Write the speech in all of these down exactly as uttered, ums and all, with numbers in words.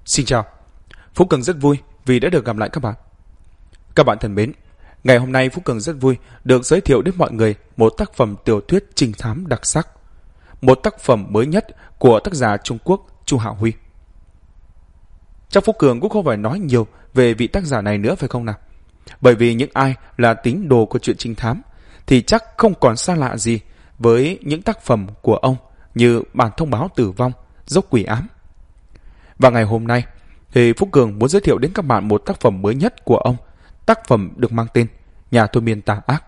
Xin chào, Phú Cường rất vui vì đã được gặp lại các bạn. Các bạn thân mến, ngày hôm nay Phú Cường rất vui được giới thiệu đến mọi người một tác phẩm tiểu thuyết trinh thám đặc sắc, một tác phẩm mới nhất của tác giả Trung Quốc Chu Hạo Huy. Chắc Phú Cường cũng không phải nói nhiều về vị tác giả này nữa phải không nào? Bởi vì những ai là tín đồ của truyện trinh thám thì chắc không còn xa lạ gì với những tác phẩm của ông như Bản thông báo tử vong, Dốc quỷ ám. Và ngày hôm nay thì Phú Cường muốn giới thiệu đến các bạn một tác phẩm mới nhất của ông, tác phẩm được mang tên Nhà thôi miên tà ác.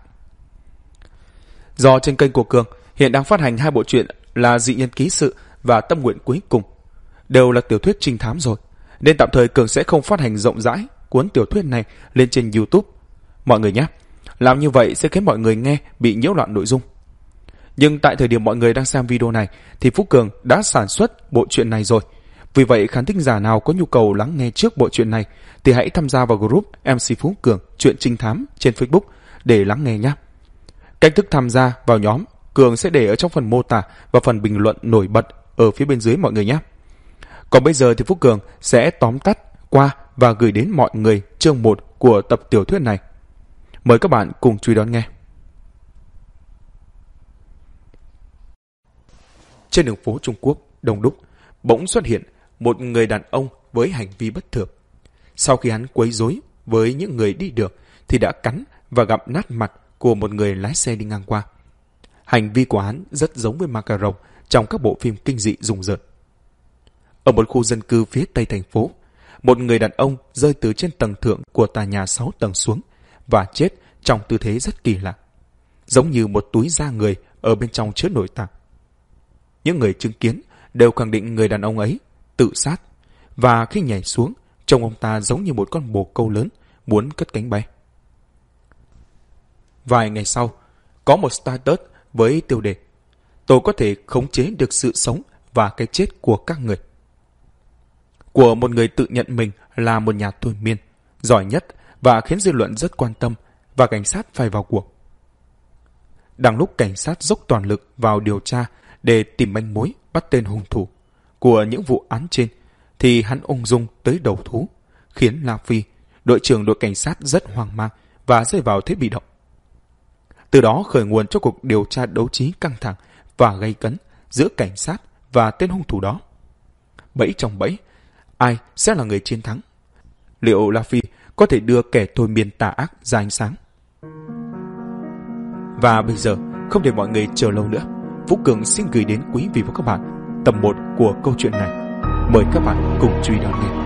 Do trên kênh của Cường hiện đang phát hành hai bộ truyện là Dị nhân ký sự và Tâm nguyện cuối cùng, đều là tiểu thuyết trinh thám rồi, nên tạm thời Cường sẽ không phát hành rộng rãi cuốn tiểu thuyết này lên trên YouTube. Mọi người nhé, làm như vậy sẽ khiến mọi người nghe bị nhiễu loạn nội dung. Nhưng tại thời điểm mọi người đang xem video này thì Phú Cường đã sản xuất bộ truyện này rồi. Vì vậy khán thính giả nào có nhu cầu lắng nghe trước bộ truyện này thì hãy tham gia vào group em xê Phú Cường truyện trinh thám trên Facebook để lắng nghe nhé. Cách thức tham gia vào nhóm Cường sẽ để ở trong phần mô tả và phần bình luận nổi bật ở phía bên dưới mọi người nhé. Còn bây giờ thì Phú Cường sẽ tóm tắt qua và gửi đến mọi người chương một của tập tiểu thuyết này. Mời các bạn cùng chú ý đón nghe. Trên đường phố Trung Quốc đông đúc, bỗng xuất hiện một người đàn ông với hành vi bất thường. Sau khi hắn quấy rối với những người đi đường thì đã cắn và gặm nát mặt của một người lái xe đi ngang qua. Hành vi của hắn rất giống với Macaron trong các bộ phim kinh dị rùng rợn. Ở một khu dân cư phía tây thành phố, một người đàn ông rơi từ trên tầng thượng của tòa nhà sáu tầng xuống và chết trong tư thế rất kỳ lạ, giống như một túi da người ở bên trong chứa nội tạng. Những người chứng kiến đều khẳng định người đàn ông ấy tự sát, và khi nhảy xuống, trông ông ta giống như một con bồ câu lớn muốn cất cánh bay. Vài ngày sau, có một status với tiêu đề: tôi có thể khống chế được sự sống và cái chết của các người. Của một người tự nhận mình là một nhà thôi miên giỏi nhất và khiến dư luận rất quan tâm, và cảnh sát phải vào cuộc. Đang lúc cảnh sát dốc toàn lực vào điều tra để tìm manh mối bắt tên hung thủ của những vụ án trên, thì hắn ung dung tới đầu thú, khiến La Phi, đội trưởng đội cảnh sát rất hoang mang và rơi vào thế bị động. Từ đó khởi nguồn cho cuộc điều tra đấu trí căng thẳng và gay cấn giữa cảnh sát và tên hung thủ đó. Bẫy trong bẫy, ai sẽ là người chiến thắng? Liệu La Phi có thể đưa kẻ thôi miên tà ác ra ánh sáng? Và bây giờ, không để mọi người chờ lâu nữa, Phú Cường xin gửi đến quý vị và các bạn tập một của câu chuyện này. Mời các bạn cùng chú ý đón nghe.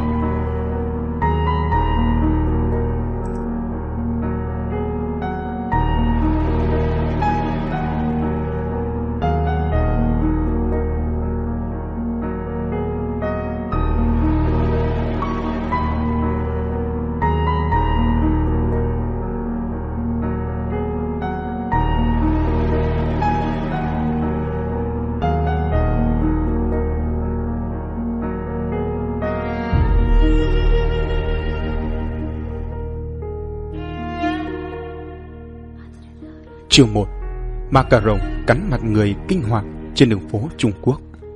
Chương một. Macaron cắn mặt người kinh hoàng trên đường phố Trung Quốc.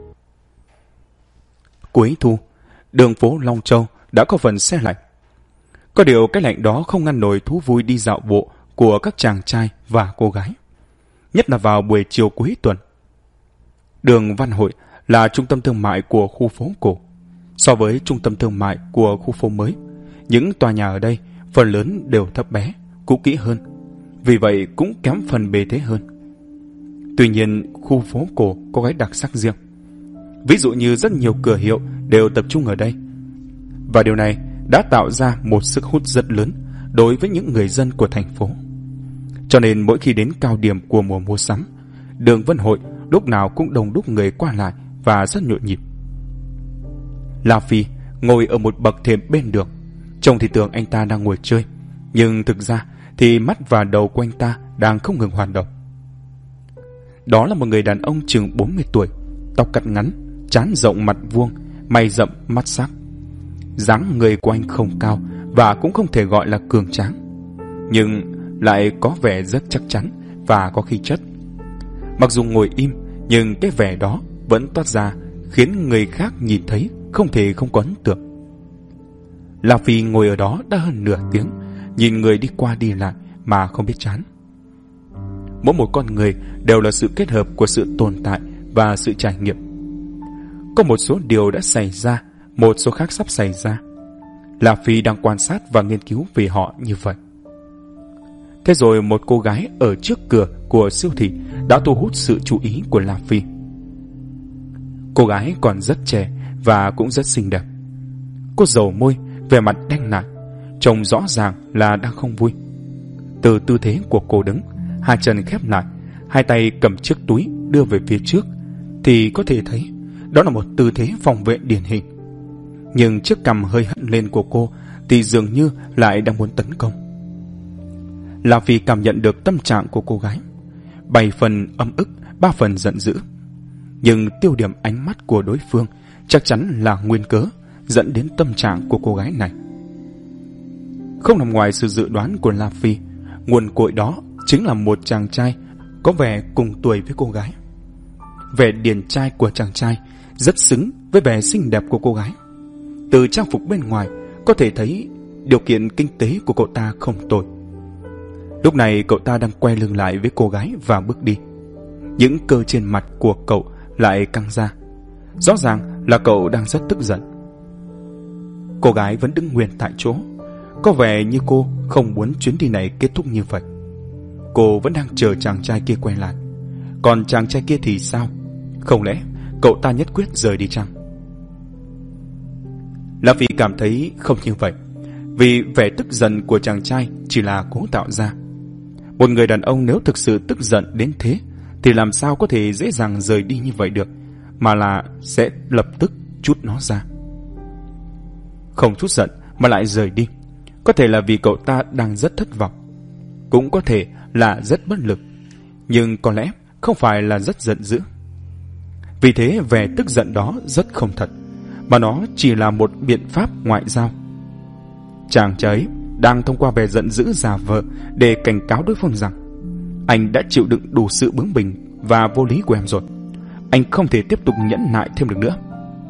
Cuối thu, đường phố Long Châu đã có phần se lạnh. Có điều cái lạnh đó không ngăn nổi thú vui đi dạo bộ của các chàng trai và cô gái, nhất là vào buổi chiều cuối tuần. Đường Văn Hội là trung tâm thương mại của khu phố cổ. So với trung tâm thương mại của khu phố mới, những tòa nhà ở đây phần lớn đều thấp bé, cũ kỹ hơn, vì vậy cũng kém phần bề thế hơn. Tuy nhiên, khu phố cổ có cái đặc sắc riêng. Ví dụ như rất nhiều cửa hiệu đều tập trung ở đây. Và điều này đã tạo ra một sức hút rất lớn đối với những người dân của thành phố. Cho nên mỗi khi đến cao điểm của mùa mua sắm, đường Vân Hội lúc nào cũng đông đúc người qua lại và rất nhộn nhịp. La Phi ngồi ở một bậc thềm bên đường. Trông thì tưởng anh ta đang ngồi chơi, nhưng thực ra thì mắt và đầu của anh ta đang không ngừng hoạt động. Đó là một người đàn ông chừng bốn mươi tuổi, tóc cắt ngắn, trán rộng mặt vuông, mày rậm mắt sắc. Dáng người của anh không cao và cũng không thể gọi là cường tráng, nhưng lại có vẻ rất chắc chắn và có khí chất. Mặc dù ngồi im, nhưng cái vẻ đó vẫn toát ra khiến người khác nhìn thấy không thể không có ấn tượng. La Phi ngồi ở đó đã hơn nửa tiếng, nhìn người đi qua đi lại mà không biết chán. Mỗi một con người đều là sự kết hợp của sự tồn tại và sự trải nghiệm. Có một số điều đã xảy ra, một số khác sắp xảy ra. La Phi đang quan sát và nghiên cứu về họ như vậy. Thế rồi một cô gái ở trước cửa của siêu thị đã thu hút sự chú ý của La Phi. Cô gái còn rất trẻ và cũng rất xinh đẹp. Cô rầu môi, vẻ mặt đanh lại, trông rõ ràng là đang không vui. Từ tư thế của cô đứng, hai chân khép lại, hai tay cầm chiếc túi đưa về phía trước, thì có thể thấy đó là một tư thế phòng vệ điển hình. Nhưng chiếc cằm hơi hất lên của cô thì dường như lại đang muốn tấn công. La Phi cảm nhận được tâm trạng của cô gái, bảy phần âm ức, ba phần giận dữ. Nhưng tiêu điểm ánh mắt của đối phương chắc chắn là nguyên cớ dẫn đến tâm trạng của cô gái này. Không nằm ngoài sự dự đoán của La Phi, nguồn cội đó chính là một chàng trai có vẻ cùng tuổi với cô gái. Vẻ điển trai của chàng trai rất xứng với vẻ xinh đẹp của cô gái. Từ trang phục bên ngoài có thể thấy điều kiện kinh tế của cậu ta không tồi. Lúc này cậu ta đang quay lưng lại với cô gái và bước đi. Những cơ trên mặt của cậu lại căng ra. Rõ ràng là cậu đang rất tức giận. Cô gái vẫn đứng nguyên tại chỗ. Có vẻ như cô không muốn chuyến đi này kết thúc như vậy. Cô vẫn đang chờ chàng trai kia quay lại. Còn chàng trai kia thì sao? Không lẽ cậu ta nhất quyết rời đi chăng? La Phi cảm thấy không như vậy, vì vẻ tức giận của chàng trai chỉ là cố tạo ra. Một người đàn ông nếu thực sự tức giận đến thế thì làm sao có thể dễ dàng rời đi như vậy được, mà là sẽ lập tức trút nó ra. Không trút giận mà lại rời đi, có thể là vì cậu ta đang rất thất vọng, cũng có thể là rất bất lực, nhưng có lẽ không phải là rất giận dữ. Vì thế vẻ tức giận đó rất không thật, mà nó chỉ là một biện pháp ngoại giao. Chàng trai ấy đang thông qua vẻ giận dữ giả vờ để cảnh cáo đối phương rằng anh đã chịu đựng đủ sự bướng bỉnh và vô lý của em rồi. Anh không thể tiếp tục nhẫn nại thêm được nữa.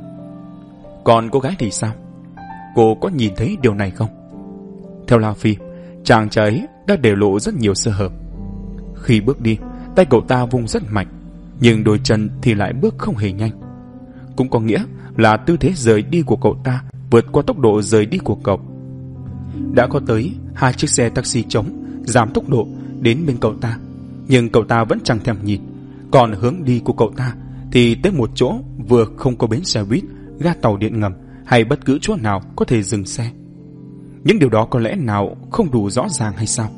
Còn cô gái thì sao? Cô có nhìn thấy điều này không? Theo La Phi, chàng trai ấy đã để lộ rất nhiều sơ hở. Khi bước đi, tay cậu ta vung rất mạnh, nhưng đôi chân thì lại bước không hề nhanh. Cũng có nghĩa là tư thế rời đi của cậu ta vượt qua tốc độ rời đi của cậu. Đã có tới hai chiếc xe taxi trống giảm tốc độ đến bên cậu ta, nhưng cậu ta vẫn chẳng thèm nhìn. Còn hướng đi của cậu ta thì tới một chỗ vừa không có bến xe buýt, ga tàu điện ngầm hay bất cứ chỗ nào có thể dừng xe. Những điều đó có lẽ nào không đủ rõ ràng hay sao?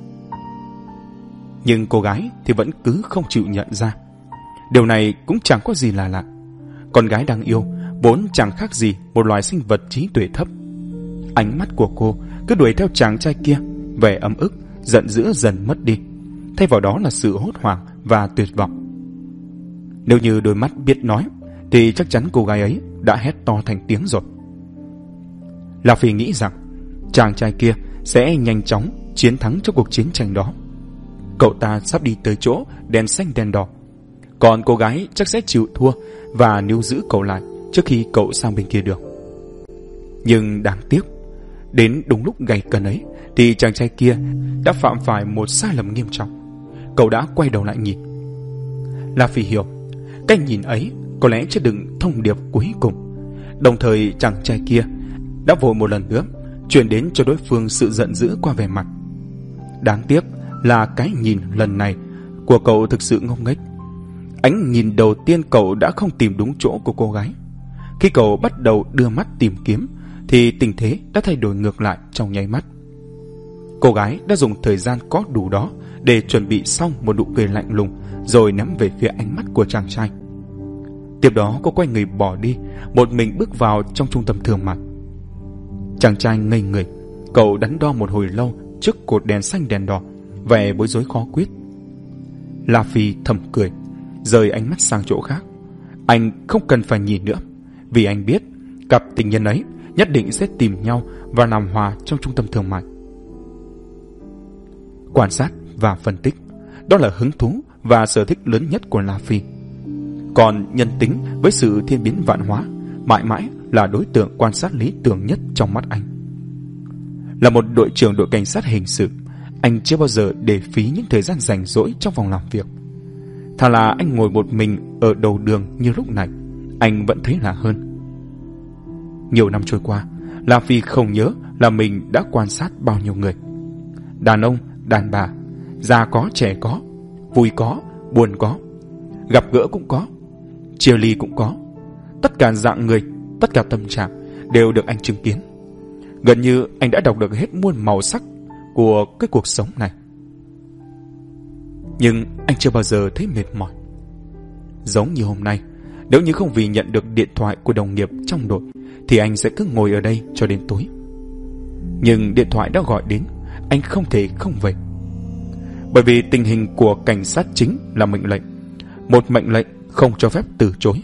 Nhưng cô gái thì vẫn cứ không chịu nhận ra. Điều này cũng chẳng có gì là lạ. Con gái đang yêu vốn chẳng khác gì một loài sinh vật trí tuệ thấp. Ánh mắt của cô cứ đuổi theo chàng trai kia, vẻ ấm ức, giận dữ dần mất đi, thay vào đó là sự hốt hoảng và tuyệt vọng. Nếu như đôi mắt biết nói thì chắc chắn cô gái ấy đã hét to thành tiếng rồi. La Phi nghĩ rằng chàng trai kia sẽ nhanh chóng chiến thắng trong cuộc chiến tranh đó. Cậu ta sắp đi tới chỗ đèn xanh đèn đỏ, còn cô gái chắc sẽ chịu thua và níu giữ cậu lại trước khi cậu sang bên kia được. Nhưng đáng tiếc, đến đúng lúc gay cân ấy thì chàng trai kia đã phạm phải một sai lầm nghiêm trọng. Cậu đã quay đầu lại nhìn. La Phi hiểu, cái nhìn ấy có lẽ chứa đựng thông điệp cuối cùng. Đồng thời chàng trai kia đã vội một lần nữa truyền đến cho đối phương sự giận dữ qua vẻ mặt. Đáng tiếc là cái nhìn lần này của cậu thực sự ngốc nghếch. Ánh nhìn đầu tiên cậu đã không tìm đúng chỗ của cô gái. Khi cậu bắt đầu đưa mắt tìm kiếm thì tình thế đã thay đổi ngược lại trong nháy mắt. Cô gái đã dùng thời gian có đủ đó để chuẩn bị xong một nụ cười lạnh lùng, rồi ném về phía ánh mắt của chàng trai. Tiếp đó cô quay người bỏ đi, một mình bước vào trong trung tâm thương mại. Chàng trai ngây người, cậu đắn đo một hồi lâu trước cột đèn xanh đèn đỏ, vẻ bối rối khó quyết. La Phi thầm cười, rời ánh mắt sang chỗ khác. Anh không cần phải nhìn nữa, vì anh biết cặp tình nhân ấy nhất định sẽ tìm nhau và làm hòa trong trung tâm thương mại. Quan sát và phân tích, đó là hứng thú và sở thích lớn nhất của La Phi. Còn nhân tính với sự thiên biến vạn hóa mãi mãi là đối tượng quan sát lý tưởng nhất trong mắt anh. Là một đội trưởng đội cảnh sát hình sự, anh chưa bao giờ để phí những thời gian rảnh rỗi trong phòng làm việc. Thà là anh ngồi một mình ở đầu đường như lúc này, anh vẫn thấy lạ hơn. Nhiều năm trôi qua, La Phi không nhớ là mình đã quan sát bao nhiêu người. Đàn ông, đàn bà, già có, trẻ có, vui có, buồn có, gặp gỡ cũng có, chia ly cũng có. Tất cả dạng người, tất cả tâm trạng đều được anh chứng kiến. Gần như anh đã đọc được hết muôn màu sắc của cái cuộc sống này. Nhưng anh chưa bao giờ thấy mệt mỏi. Giống như hôm nay, nếu như không vì nhận được điện thoại của đồng nghiệp trong đội thì anh sẽ cứ ngồi ở đây cho đến tối. Nhưng điện thoại đã gọi đến, anh không thể không về. Bởi vì tình hình của cảnh sát chính là mệnh lệnh, một mệnh lệnh không cho phép từ chối.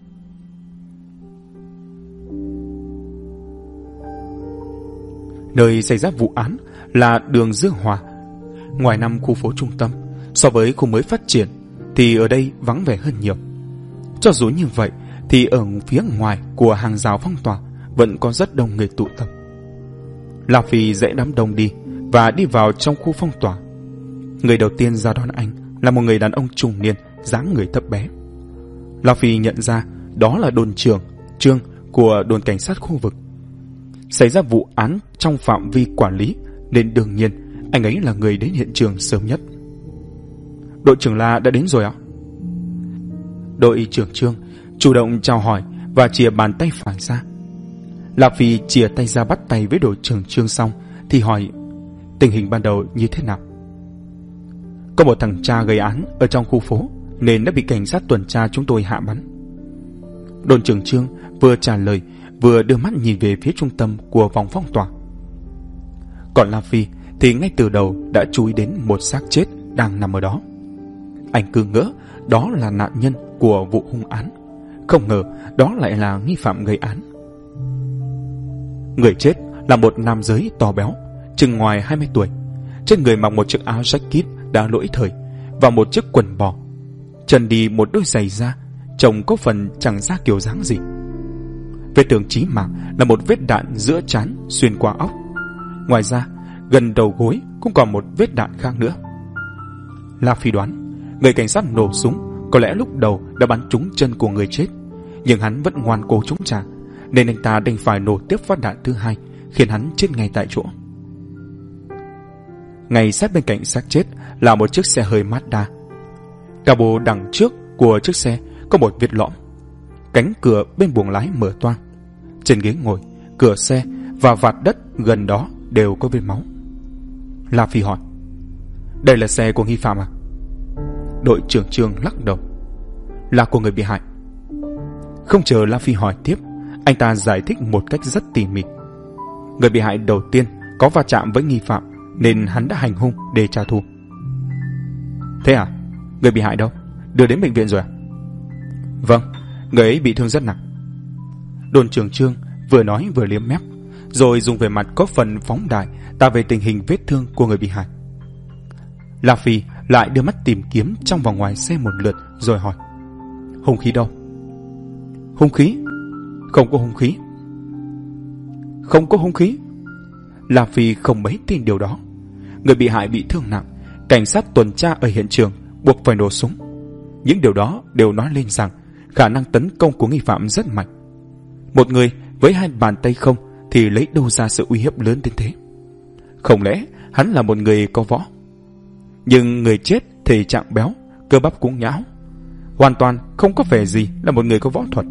Nơi xảy ra vụ án là đường Dương Hòa. Ngoài năm khu phố trung tâm, so với khu mới phát triển thì ở đây vắng vẻ hơn nhiều. Cho dù như vậy thì ở phía ngoài của hàng rào phong tỏa vẫn có rất đông người tụ tập. La Phi dãy đám đông đi và đi vào trong khu phong tỏa. Người đầu tiên ra đón anh là một người đàn ông trung niên, dáng người thấp bé. La Phi nhận ra đó là đồn trưởng Trương của đồn cảnh sát khu vực. Xảy ra vụ án trong phạm vi quản lý nên đương nhiên anh ấy là người đến hiện trường sớm nhất. Đội trưởng La đã đến rồi ạ? Đội trưởng Trương chủ động chào hỏi và chìa bàn tay phải ra. La Phi chìa tay ra bắt tay với đội trưởng Trương xong thì hỏi tình hình ban đầu như thế nào. Có một thằng cha gây án ở trong khu phố nên đã bị cảnh sát tuần tra chúng tôi hạ bắn. Đồn trưởng Trương vừa trả lời vừa đưa mắt nhìn về phía trung tâm của vòng phong tỏa. Còn La Phi thì ngay từ đầu đã chú ý đến một xác chết đang nằm ở đó. Anh cứ ngỡ đó là nạn nhân của vụ hung án, không ngờ đó lại là nghi phạm gây án. Người chết là một nam giới to béo, chừng ngoài hai mươi tuổi. Trên người mặc một chiếc áo jacket đã lỗi thời và một chiếc quần bò. Chân đi một đôi giày da, trông có phần chẳng ra kiểu dáng gì. Vết thương chí mạng là một vết đạn giữa trán xuyên qua óc. Ngoài ra, gần đầu gối cũng còn một vết đạn khác nữa. La Phi đoán người cảnh sát nổ súng có lẽ lúc đầu đã bắn trúng chân của người chết, nhưng hắn vẫn ngoan cố chống trả, nên anh ta đành phải nổ tiếp phát đạn thứ hai, khiến hắn chết ngay tại chỗ. Ngay sát bên cạnh xác chết là một chiếc xe hơi Mazda. Cabo đằng trước của chiếc xe có một vết lõm. Cánh cửa bên buồng lái mở toang. Trên ghế ngồi, cửa xe và vạt đất gần đó đều có vết máu. La Phi hỏi: đây là xe của nghi phạm à? Đội trưởng Trương lắc đầu: là của người bị hại. Không chờ La Phi hỏi tiếp, anh ta giải thích một cách rất tỉ mỉ. Người bị hại đầu tiên có va chạm với nghi phạm nên hắn đã hành hung để trả thù. Thế à? Người bị hại đâu? Đưa đến bệnh viện rồi à? Vâng, người ấy bị thương rất nặng. Đồn trưởng Trương vừa nói vừa liếm mép, rồi dùng vẻ mặt có phần phóng đại tả về tình hình vết thương của người bị hại. La Phi lại đưa mắt tìm kiếm trong và ngoài xe một lượt rồi hỏi: hung khí đâu? Hung khí? Không có hung khí. Không có hung khí? La Phi không mấy tin điều đó. Người bị hại bị thương nặng, cảnh sát tuần tra ở hiện trường buộc phải nổ súng. Những điều đó đều nói lên rằng khả năng tấn công của nghi phạm rất mạnh. Một người với hai bàn tay không thì lấy đâu ra sự uy hiếp lớn đến thế? Không lẽ hắn là một người có võ? Nhưng người chết thể trạng béo, cơ bắp cũng nhão, hoàn toàn không có vẻ gì là một người có võ thuật.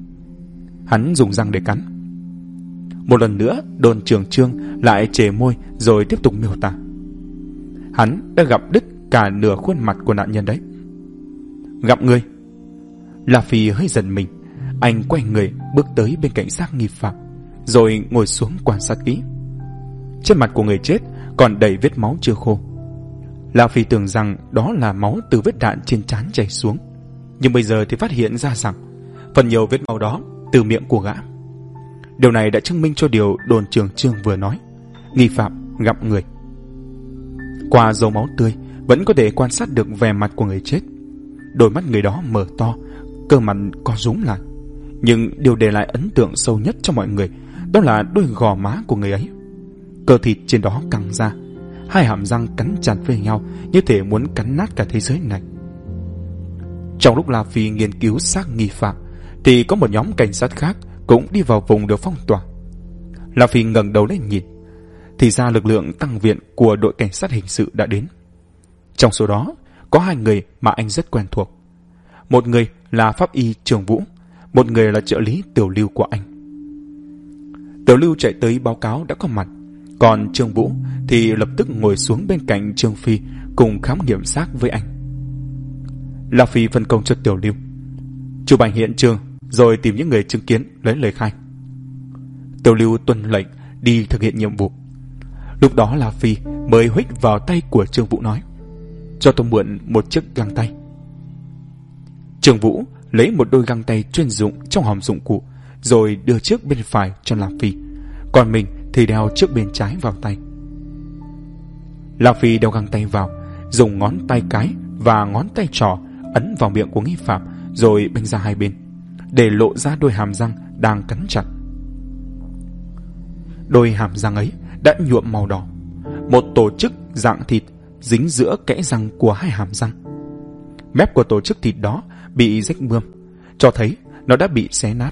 Hắn dùng răng để cắn. Một lần nữa đồn trưởng Trương lại chề môi rồi tiếp tục miêu tả: hắn đã gặp đứt cả nửa khuôn mặt của nạn nhân đấy. Gặp người? La Phi hơi giận mình. Anh quay người bước tới bên cạnh xác nghi phạm, rồi ngồi xuống quan sát kỹ. Trên mặt của người chết còn đầy vết máu chưa khô. La Phi tưởng rằng đó là máu từ vết đạn trên trán chảy xuống, nhưng bây giờ thì phát hiện ra rằng phần nhiều vết máu đó từ miệng của gã. Điều này đã chứng minh cho điều đồn trưởng Trương vừa nói: nghi phạm gặp người. Qua dấu máu tươi vẫn có thể quan sát được vẻ mặt của người chết. Đôi mắt người đó mở to, cơ mặt co rúm lại, Nhưng điều để lại ấn tượng sâu nhất cho mọi người đó là đôi gò má của người ấy. Cơ thịt trên đó căng ra, hai hàm răng cắn chặt với nhau như thể muốn cắn nát cả thế giới này. Trong lúc La Phi nghiên cứu xác nghi phạm thì có một nhóm cảnh sát khác cũng đi vào vùng được phong tỏa. La Phi ngẩng đầu lên nhìn, thì ra lực lượng tăng viện của đội cảnh sát hình sự đã đến. Trong số đó có hai người mà anh rất quen thuộc. Một người là pháp y Trường Vũ, một người là trợ lý Tiểu Lưu của anh. Tiểu Lưu chạy tới báo cáo đã có mặt, còn Trường Vũ thì lập tức ngồi xuống bên cạnh Trương Phi cùng khám nghiệm xác với anh. La Phi phân công cho Tiểu Lưu chụp ảnh hiện trường rồi tìm những người chứng kiến lấy lời khai. Tiểu Lưu tuân lệnh đi thực hiện nhiệm vụ. Lúc đó La Phi mới huých vào tay của Trương Vũ nói: cho tôi mượn một chiếc găng tay. Trương Vũ lấy một đôi găng tay chuyên dụng trong hòm dụng cụ rồi đưa chiếc bên phải cho La Phi, còn mình thì đeo chiếc bên trái vào tay. La Phi đeo găng tay vào, dùng ngón tay cái và ngón tay trỏ ấn vào miệng của nghi phạm rồi bênh ra hai bên để lộ ra đôi hàm răng đang cắn chặt. Đôi hàm răng ấy đã nhuộm màu đỏ, một tổ chức dạng thịt dính giữa kẽ răng của hai hàm răng. Mép của tổ chức thịt đó bị rách bươm, cho thấy nó đã bị xé nát.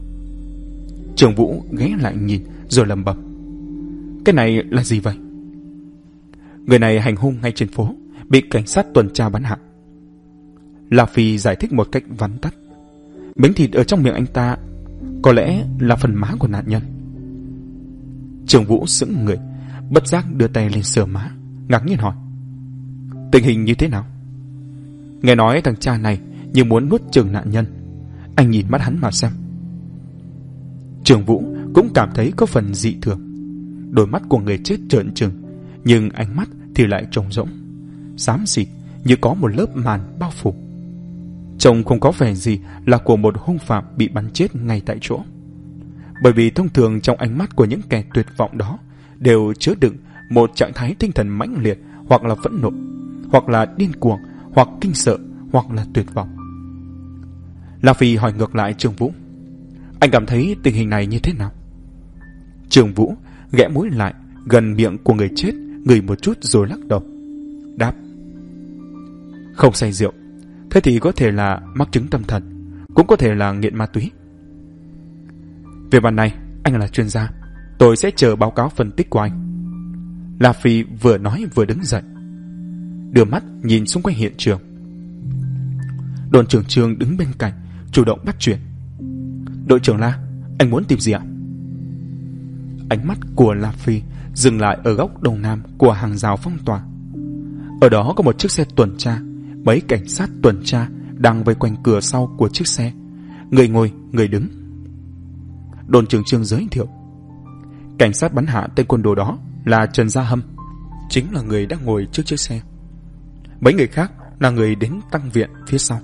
Trường Vũ ghé lại nhìn rồi lẩm bẩm: cái này là gì vậy? Người này hành hung ngay trên phố, bị cảnh sát tuần tra bắn hạ. La Phi giải thích một cách vắn tắt: miếng thịt ở trong miệng anh ta có lẽ là phần má của nạn nhân. Trường Vũ sững người, bất giác đưa tay lên sờ má, ngạc nhiên hỏi: tình hình như thế nào? Nghe nói thằng cha này như muốn nuốt chửng nạn nhân, anh nhìn mắt hắn mà xem. Trường Vũ cũng cảm thấy có phần dị thường. Đôi mắt của người chết trợn trừng, nhưng ánh mắt thì lại trống rỗng, xám xịt như có một lớp màn bao phủ. Trông không có vẻ gì là của một hung phạm bị bắn chết ngay tại chỗ. Bởi vì thông thường trong ánh mắt của những kẻ tuyệt vọng đó đều chứa đựng một trạng thái tinh thần mãnh liệt, hoặc là phẫn nộ, hoặc là điên cuồng, hoặc kinh sợ, hoặc là tuyệt vọng. La Phi hỏi ngược lại Trường Vũ: anh cảm thấy tình hình này như thế nào? Trường Vũ ghé mũi lại gần miệng của người chết, ngửi một chút rồi lắc đầu, đáp: không say rượu. Thế thì có thể là mắc chứng tâm thần, cũng có thể là nghiện ma túy. Về bản này, anh là chuyên gia, tôi sẽ chờ báo cáo phân tích của anh. La Phi vừa nói vừa đứng dậy, đưa mắt nhìn xung quanh hiện trường. Đồn trưởng Trương đứng bên cạnh, chủ động bắt chuyện: đội trưởng La, anh muốn tìm gì ạ? Ánh mắt của La Phi dừng lại ở góc đông nam của hàng rào phong tỏa. Ở đó có một chiếc xe tuần tra, mấy cảnh sát tuần tra đang vây quanh cửa sau của chiếc xe, người ngồi người đứng. Đồn trưởng Trương giới thiệu: cảnh sát bắn hạ tên côn đồ đó là Trần Gia Hâm, chính là người đang ngồi trước chiếc xe. Mấy người khác là người đến tăng viện phía sau.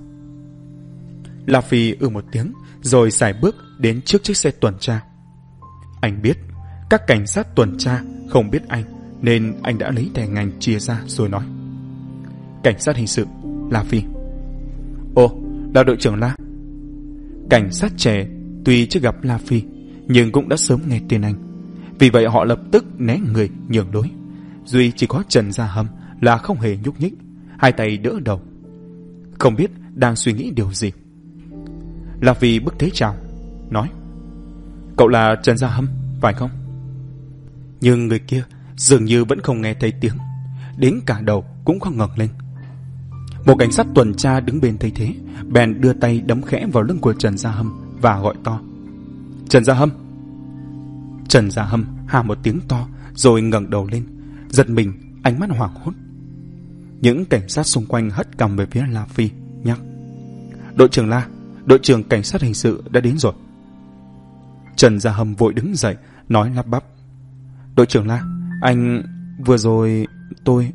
La Phi ư một tiếng rồi sải bước đến trước chiếc xe tuần tra. Anh biết các cảnh sát tuần tra không biết anh, nên anh đã lấy thẻ ngành chia ra rồi nói: cảnh sát hình sự La Phi. Ồ, là đội trưởng La. Cảnh sát trẻ tuy chưa gặp La Phi nhưng cũng đã sớm nghe tên anh, vì vậy họ lập tức né người nhường lối. Duy chỉ có Trần Gia Hâm là không hề nhúc nhích, hai tay đỡ đầu, không biết đang suy nghĩ điều gì. La Phi bước tới chào, nói: cậu là Trần Gia Hâm, phải không? Nhưng người kia dường như vẫn không nghe thấy tiếng, đến cả đầu cũng không ngẩng lên. Một cảnh sát tuần tra đứng bên thấy thế, bèn đưa tay đấm khẽ vào lưng của Trần Gia Hâm và gọi to: Trần Gia Hâm. Trần Gia Hâm hà một tiếng to rồi ngẩng đầu lên, giật mình, ánh mắt hoảng hốt. Những cảnh sát xung quanh hất cằm về phía La Phi, nhắc: đội trưởng La, đội trưởng cảnh sát hình sự đã đến rồi. Trần Gia Hâm vội đứng dậy, nói lắp bắp: đội trưởng La, anh vừa rồi tôi...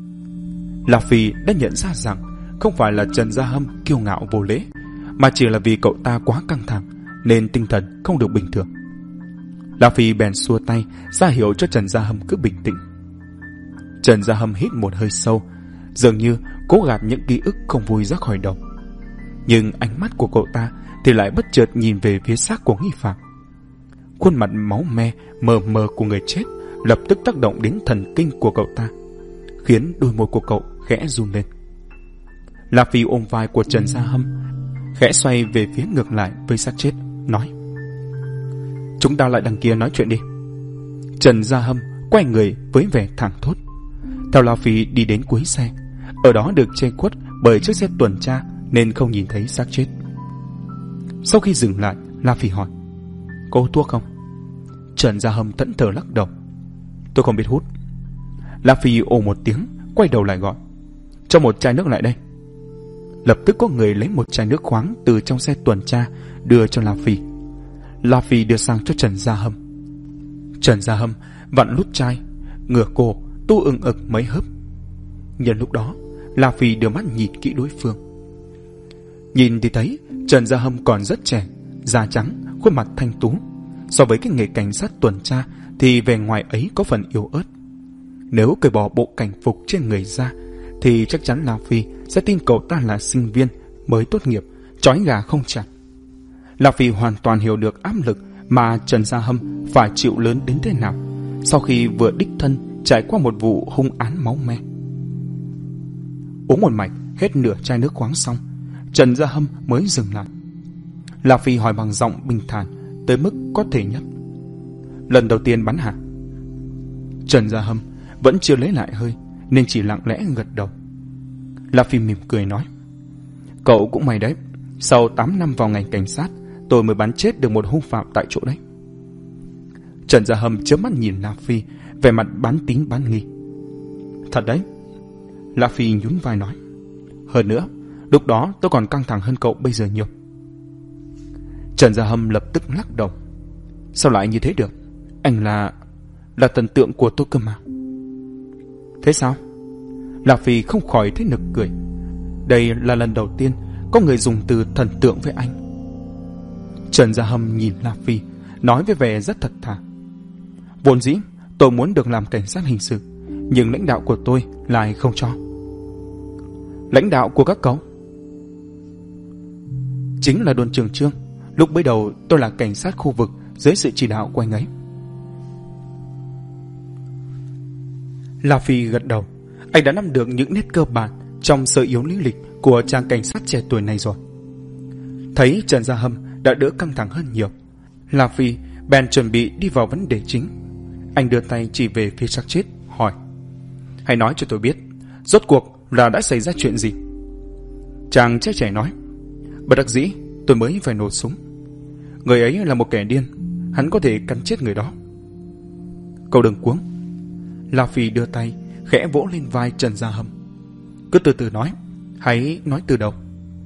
La Phi đã nhận ra rằng không phải là Trần Gia Hâm kiêu ngạo vô lễ, mà chỉ là vì cậu ta quá căng thẳng nên tinh thần không được bình thường. La Phi bèn xua tay ra hiệu cho Trần Gia Hâm cứ bình tĩnh. Trần Gia Hâm hít một hơi sâu, dường như cố gạt những ký ức không vui ra khỏi đầu. Nhưng ánh mắt của cậu ta thì lại bất chợt nhìn về phía xác của nghi phạm. Khuôn mặt máu me mờ mờ của người chết lập tức tác động đến thần kinh của cậu ta, khiến đôi môi của cậu khẽ run lên. La Phi ôm vai của Trần Gia Hâm, khẽ xoay về phía ngược lại với xác chết, nói: chúng ta lại đằng kia nói chuyện đi. Trần Gia Hâm quay người với vẻ thẳng thốt, theo La Phi đi đến cuối xe. Ở đó được che khuất bởi chiếc xe tuần tra nên không nhìn thấy xác chết. Sau khi dừng lại, La Phi hỏi: có hút thuốc không? Trần Gia Hâm thẫn thờ lắc đầu: tôi không biết hút. La Phi ồ một tiếng, quay đầu lại gọi: cho một chai nước lại đây. Lập tức có người lấy một chai nước khoáng từ trong xe tuần tra đưa cho La Phi. La Phi đưa sang cho Trần Gia Hâm. Trần Gia Hâm vặn nút chai, ngửa cổ tu ưng ực mấy hớp. Nhân lúc đó, La Phi đưa mắt nhìn kỹ đối phương. Nhìn thì thấy Trần Gia Hâm còn rất trẻ, da trắng, khuôn mặt thanh tú. So với cái nghề cảnh sát tuần tra thì vẻ ngoài ấy có phần yếu ớt. Nếu cởi bỏ bộ cảnh phục trên người ra thì chắc chắn La Phi sẽ tin cậu ta là sinh viên mới tốt nghiệp, trói gà không chặt. La Phi hoàn toàn hiểu được áp lực mà Trần Gia Hâm phải chịu lớn đến thế nào sau khi vừa đích thân trải qua một vụ hung án máu me. Uống một mạch hết nửa chai nước khoáng xong, Trần Gia Hâm mới dừng lại. La Phi hỏi bằng giọng bình thản tới mức có thể nhất: lần đầu tiên bắn hả? Trần Gia Hâm vẫn chưa lấy lại hơi nên chỉ lặng lẽ gật đầu. La Phi mỉm cười nói: cậu cũng may đấy, sau tám năm vào ngành cảnh sát tôi mới bắn chết được một hung phạm tại chỗ đấy. Trần Gia Hâm chớp mắt nhìn La Phi, vẻ mặt bán tín bán nghi. Thật đấy. La Phi nhún vai nói: hơn nữa, lúc đó tôi còn căng thẳng hơn cậu bây giờ nhiều. Trần Gia Hâm lập tức lắc đầu: sao lại như thế được? Anh là... là thần tượng của tôi cơ mà. Thế sao? La Phi không khỏi thấy nực cười. Đây là lần đầu tiên có người dùng từ thần tượng với anh. Trần Gia Hâm nhìn La Phi, nói với vẻ rất thật thà: vốn dĩ tôi muốn được làm cảnh sát hình sự, nhưng lãnh đạo của tôi lại không cho. Lãnh đạo của các cậu? Chính là đồn trưởng Trương. Lúc bấy đầu tôi là cảnh sát khu vực dưới sự chỉ đạo của anh ấy. La Phi gật đầu. Anh đã nắm được những nét cơ bản trong sơ yếu lý lịch của chàng cảnh sát trẻ tuổi này rồi. Thấy Trần Gia Hâm đã đỡ căng thẳng hơn nhiều, La Phi bèn chuẩn bị đi vào vấn đề chính. Anh đưa tay chỉ về phía xác chết, hỏi: hãy nói cho tôi biết, rốt cuộc là đã xảy ra chuyện gì? Chàng trai trẻ nói: bất đắc dĩ tôi mới phải nổ súng. Người ấy là một kẻ điên, hắn có thể cắn chết người đó. Cậu đừng cuống. La Phi đưa tay khẽ vỗ lên vai Trần Gia Hâm: cứ từ từ nói, hãy nói từ đầu.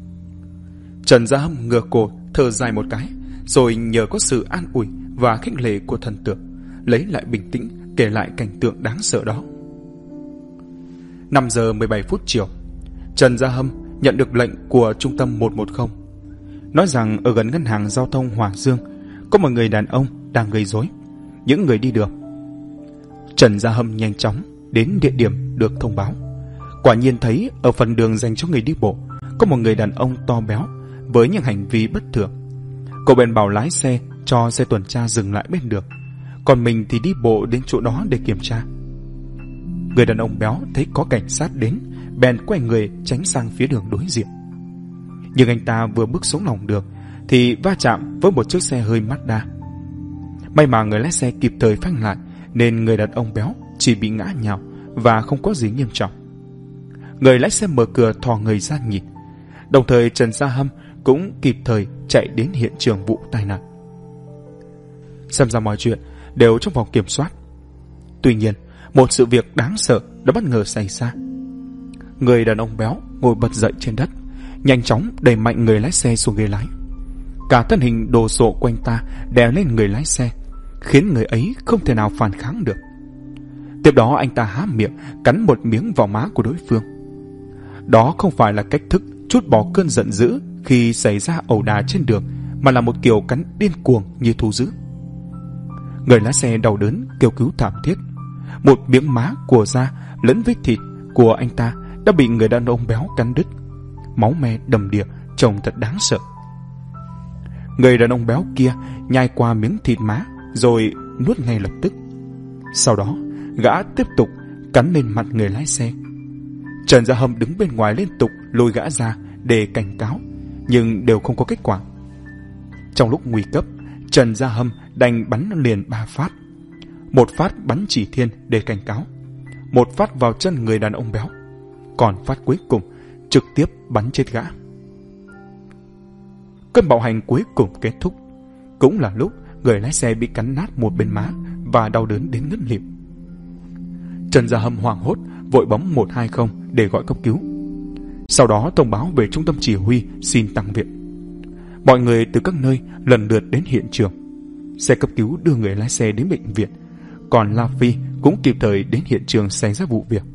Trần Gia Hâm ngửa cổ thở dài một cái, rồi nhờ có sự an ủi và khích lệ của thần tượng, lấy lại bình tĩnh kể lại cảnh tượng đáng sợ đó. Năm giờ mười bảy phút chiều, Trần Gia Hâm nhận được lệnh của trung tâm một một không, nói rằng ở gần ngân hàng giao thông Hòa Dương có một người đàn ông đang gây rối những người đi đường. Trần Gia Hâm nhanh chóng đến địa điểm được thông báo. Quả nhiên thấy ở phần đường dành cho người đi bộ có một người đàn ông to béo với những hành vi bất thường. Cậu bèn bảo lái xe cho xe tuần tra dừng lại bên đường, còn mình thì đi bộ đến chỗ đó để kiểm tra. Người đàn ông béo thấy có cảnh sát đến, bèn quay người tránh sang phía đường đối diện. Nhưng anh ta vừa bước xuống lòng đường thì va chạm với một chiếc xe hơi Mazda. May mà người lái xe kịp thời phanh lại, nên người đàn ông béo chỉ bị ngã nhào và không có gì nghiêm trọng. Người lái xe mở cửa thò người ra nhìn. Đồng thời Trần Gia Hâm cũng kịp thời chạy đến hiện trường vụ tai nạn. Xem ra mọi chuyện đều trong vòng kiểm soát. Tuy nhiên, một sự việc đáng sợ đã bất ngờ xảy ra. Người đàn ông béo ngồi bật dậy trên đất, nhanh chóng đẩy mạnh người lái xe xuống ghế lái. Cả thân hình đồ sộ quanh ta đè lên người lái xe, khiến người ấy không thể nào phản kháng được. Tiếp đó anh ta há miệng cắn một miếng vào má của đối phương. Đó không phải là cách thức trút bỏ cơn giận dữ khi xảy ra ẩu đả trên đường, mà là một kiểu cắn điên cuồng như thú dữ. Người lái xe đau đớn kêu cứu thảm thiết. Một miếng má của da lẫn với thịt của anh ta đã bị người đàn ông béo cắn đứt. Máu me đầm đìa, trông thật đáng sợ. Người đàn ông béo kia nhai qua miếng thịt má rồi nuốt ngay lập tức. Sau đó gã tiếp tục cắn lên mặt người lái xe. Trần Gia Hâm đứng bên ngoài liên tục lôi gã ra để cảnh cáo, nhưng đều không có kết quả. Trong lúc nguy cấp, Trần Gia Hâm đành bắn liền ba phát. Một phát bắn chỉ thiên để cảnh cáo, một phát vào chân người đàn ông béo, còn phát cuối cùng trực tiếp bắn chết gã. Cơn bạo hành cuối cùng kết thúc, cũng là lúc người lái xe bị cắn nát một bên má và đau đớn đến ngất lịm. Trần Gia Hâm hoảng hốt vội bấm một hai không để gọi cấp cứu, sau đó thông báo về trung tâm chỉ huy xin tăng viện. Mọi người từ các nơi lần lượt đến hiện trường. Xe cấp cứu đưa người lái xe đến bệnh viện, còn La Phi cũng kịp thời đến hiện trường xảy ra vụ việc.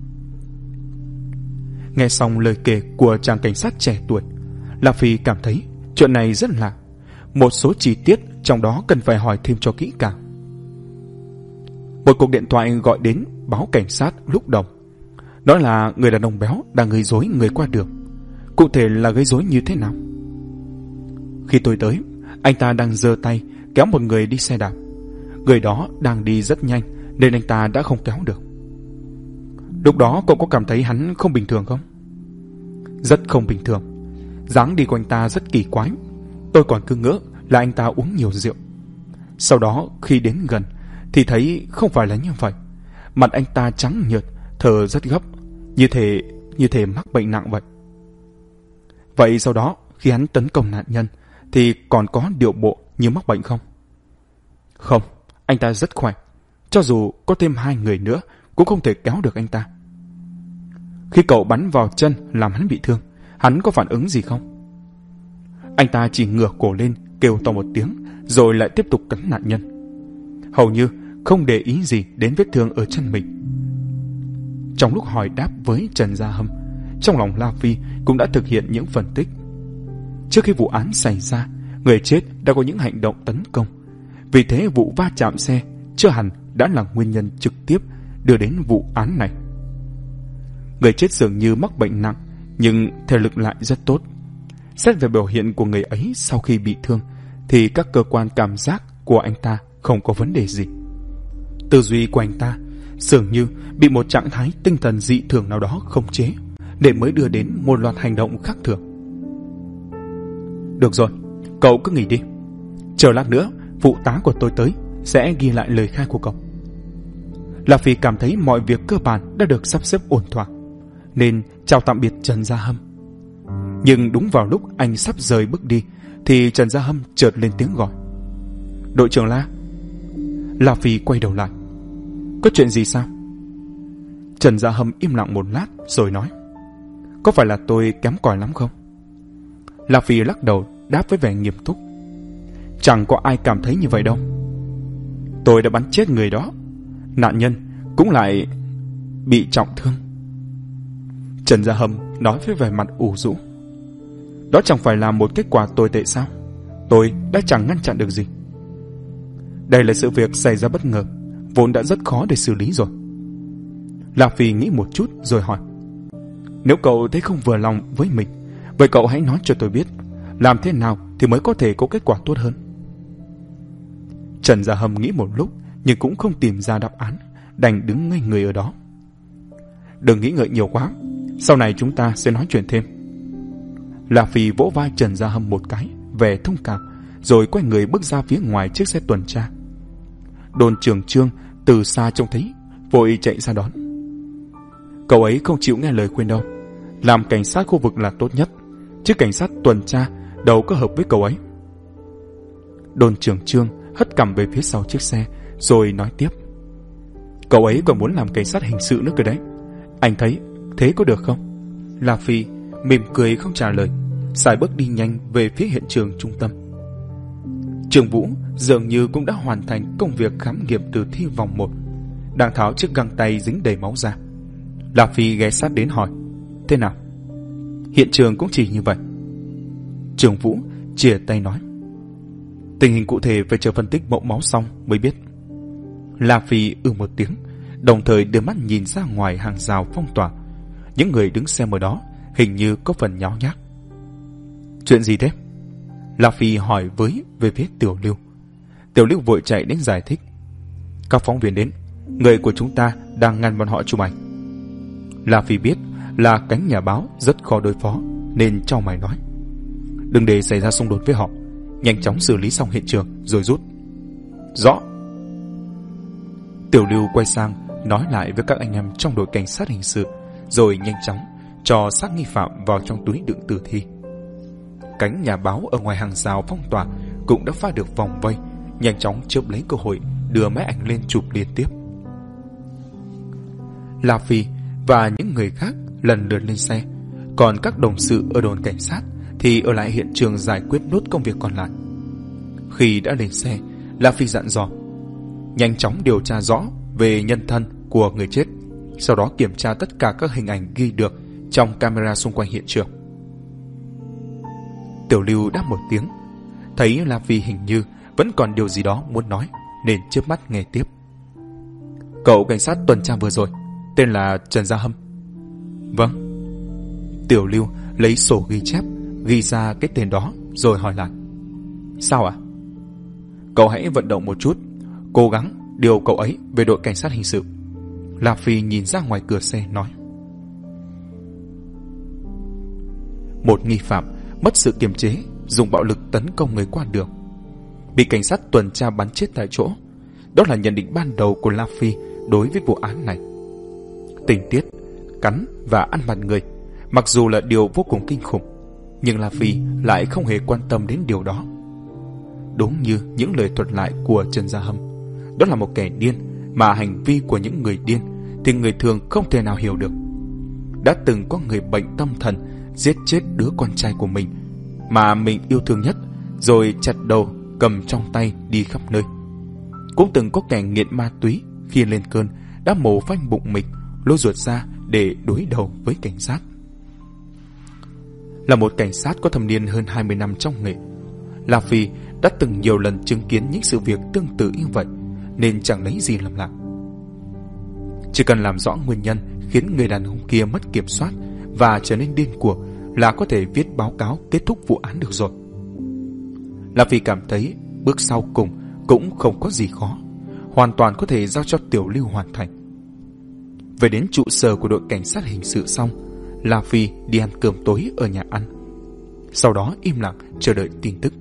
Nghe xong lời kể của chàng cảnh sát trẻ tuổi, La Phi cảm thấy chuyện này rất lạ. Một số chi tiết trong đó cần phải hỏi thêm cho kỹ càng. Một cuộc điện thoại gọi đến báo cảnh sát lúc đầu. Đó là người đàn ông béo đang gây rối người qua đường. Cụ thể là gây rối như thế nào? Khi tôi tới, anh ta đang giơ tay kéo một người đi xe đạp. Người đó đang đi rất nhanh nên anh ta đã không kéo được. Lúc đó cậu có cảm thấy hắn không bình thường không? Rất không bình thường. Dáng đi của anh ta rất kỳ quái. Tôi còn cứ ngỡ là anh ta uống nhiều rượu. Sau đó khi đến gần thì thấy không phải là như vậy. Mặt anh ta trắng nhợt, thở rất gấp, như thể như thể mắc bệnh nặng vậy. Vậy sau đó khi hắn tấn công nạn nhân thì còn có điệu bộ như mắc bệnh không? Không, anh ta rất khỏe. Cho dù có thêm hai người nữa cũng không thể kéo được anh ta. Khi cậu bắn vào chân làm hắn bị thương, hắn có phản ứng gì không? Anh ta chỉ ngửa cổ lên kêu to một tiếng rồi lại tiếp tục cắn nạn nhân, hầu như không để ý gì đến vết thương ở chân mình. Trong lúc hỏi đáp với Trần Gia Hâm, trong lòng La Phi cũng đã thực hiện những phân tích. Trước khi vụ án xảy ra, người chết đã có những hành động tấn công. Vì thế vụ va chạm xe chưa hẳn đã là nguyên nhân trực tiếp đưa đến vụ án này. Người chết dường như mắc bệnh nặng, nhưng thể lực lại rất tốt. Xét về biểu hiện của người ấy sau khi bị thương, thì các cơ quan cảm giác của anh ta không có vấn đề gì. Tư duy của anh ta dường như bị một trạng thái tinh thần dị thường nào đó khống chế, để mới đưa đến một loạt hành động khác thường. Được rồi, cậu cứ nghỉ đi. Chờ lát nữa, phụ tá của tôi tới sẽ ghi lại lời khai của cậu. La Phi cảm thấy mọi việc cơ bản đã được sắp xếp ổn thỏa, nên chào tạm biệt Trần Gia Hâm. Nhưng đúng vào lúc anh sắp rời bước đi thì Trần Gia Hâm chợt lên tiếng gọi. Đội trưởng La. La Phi quay đầu lại. Có chuyện gì sao? Trần Gia Hâm im lặng một lát rồi nói. Có phải là tôi kém cỏi lắm không? La Phi lắc đầu đáp với vẻ nghiêm túc. Chẳng có ai cảm thấy như vậy đâu. Tôi đã bắn chết người đó. Nạn nhân cũng lại bị trọng thương. Trần Gia Hâm nói với vẻ mặt ủ rũ. Đó chẳng phải là một kết quả tồi tệ sao? Tôi đã chẳng ngăn chặn được gì. Đây là sự việc xảy ra bất ngờ, vốn đã rất khó để xử lý rồi. La Phi nghĩ một chút rồi hỏi. Nếu cậu thấy không vừa lòng với mình, vậy cậu hãy nói cho tôi biết, làm thế nào thì mới có thể có kết quả tốt hơn. Trần Gia Hâm nghĩ một lúc nhưng cũng không tìm ra đáp án, đành đứng ngây người ở đó. Đừng nghĩ ngợi nhiều quá, sau này chúng ta sẽ nói chuyện thêm. La Phi vỗ vai Trần Gia Hâm một cái về thông cảm, rồi quay người bước ra phía ngoài chiếc xe tuần tra. Đồn trưởng Trương từ xa trông thấy, vội chạy ra đón. Cậu ấy không chịu nghe lời khuyên đâu. Làm cảnh sát khu vực là tốt nhất, chứ cảnh sát tuần tra đâu có hợp với cậu ấy. Đồn trưởng Trương hất cằm về phía sau chiếc xe rồi nói tiếp. Cậu ấy còn muốn làm cảnh sát hình sự nữa cơ đấy. Anh thấy thế có được không? La Phi mỉm cười không trả lời, sải bước đi nhanh về phía hiện trường trung tâm. Trường Vũ dường như cũng đã hoàn thành công việc khám nghiệm tử thi vòng một, đang tháo chiếc găng tay dính đầy máu ra. La Phi ghé sát đến hỏi. Thế nào? Hiện trường cũng chỉ như vậy. Trường Vũ chìa tay nói. Tình hình cụ thể phải chờ phân tích mẫu máu xong mới biết. La Phi ư một tiếng, đồng thời đưa mắt nhìn ra ngoài hàng rào phong tỏa. Những người đứng xem ở đó hình như có phần nháo nhác. Chuyện gì thế? La Phi hỏi với về phía Tiểu Lưu. Tiểu Lưu vội chạy đến giải thích. Các phóng viên đến, người của chúng ta đang ngăn bọn họ chụp ảnh. La Phi biết là cánh nhà báo rất khó đối phó, nên chau mày nói. Đừng để xảy ra xung đột với họ, nhanh chóng xử lý xong hiện trường rồi rút. Rõ. Tiểu Lưu quay sang nói lại với các anh em trong đội cảnh sát hình sự, rồi nhanh chóng cho xác nghi phạm vào trong túi đựng tử thi. Cánh nhà báo ở ngoài hàng rào phong tỏa cũng đã phá được vòng vây, nhanh chóng chớp lấy cơ hội đưa máy ảnh lên chụp liên tiếp. La Phi và những người khác lần lượt lên xe, còn các đồng sự ở đồn cảnh sát thì ở lại hiện trường giải quyết nốt công việc còn lại. Khi đã lên xe, La Phi dặn dò nhanh chóng điều tra rõ về nhân thân của người chết, sau đó kiểm tra tất cả các hình ảnh ghi được trong camera xung quanh hiện trường. Tiểu Lưu đáp một tiếng, thấy La Phi hình như vẫn còn điều gì đó muốn nói, nên chớp mắt nghe tiếp. Cậu cảnh sát tuần tra vừa rồi tên là Trần Gia Hâm. Vâng. Tiểu Lưu lấy sổ ghi chép ghi ra cái tên đó rồi hỏi lại. Sao ạ? À? Cậu hãy vận động một chút, cố gắng điều cậu ấy về đội cảnh sát hình sự. La Phi nhìn ra ngoài cửa xe nói. Một nghi phạm mất sự kiềm chế, dùng bạo lực tấn công người qua đường, bị cảnh sát tuần tra bắn chết tại chỗ. Đó là nhận định ban đầu của La Phi đối với vụ án này. Tình tiết cắn và ăn mặt người mặc dù là điều vô cùng kinh khủng, nhưng La Phi lại không hề quan tâm đến điều đó. Đúng như những lời thuật lại của Trần Gia Hâm, đó là một kẻ điên, mà hành vi của những người điên thì người thường không thể nào hiểu được. Đã từng có người bệnh tâm thần giết chết đứa con trai của mình mà mình yêu thương nhất, rồi chặt đầu cầm trong tay đi khắp nơi. Cũng từng có kẻ nghiện ma túy khi lên cơn đã mổ phanh bụng mình, lôi ruột ra để đối đầu với cảnh sát. Là một cảnh sát có thâm niên hơn hai mươi năm trong nghề, La Phi đã từng nhiều lần chứng kiến những sự việc tương tự như vậy, nên chẳng lấy gì làm lạ. Chỉ cần làm rõ nguyên nhân khiến người đàn ông kia mất kiểm soát và trở nên điên cuồng là có thể viết báo cáo kết thúc vụ án được rồi. La Phi cảm thấy bước sau cùng cũng không có gì khó, hoàn toàn có thể giao cho Tiểu Lưu hoàn thành. Về đến trụ sở của đội cảnh sát hình sự xong, La Phi đi ăn cơm tối ở nhà ăn, sau đó im lặng chờ đợi tin tức.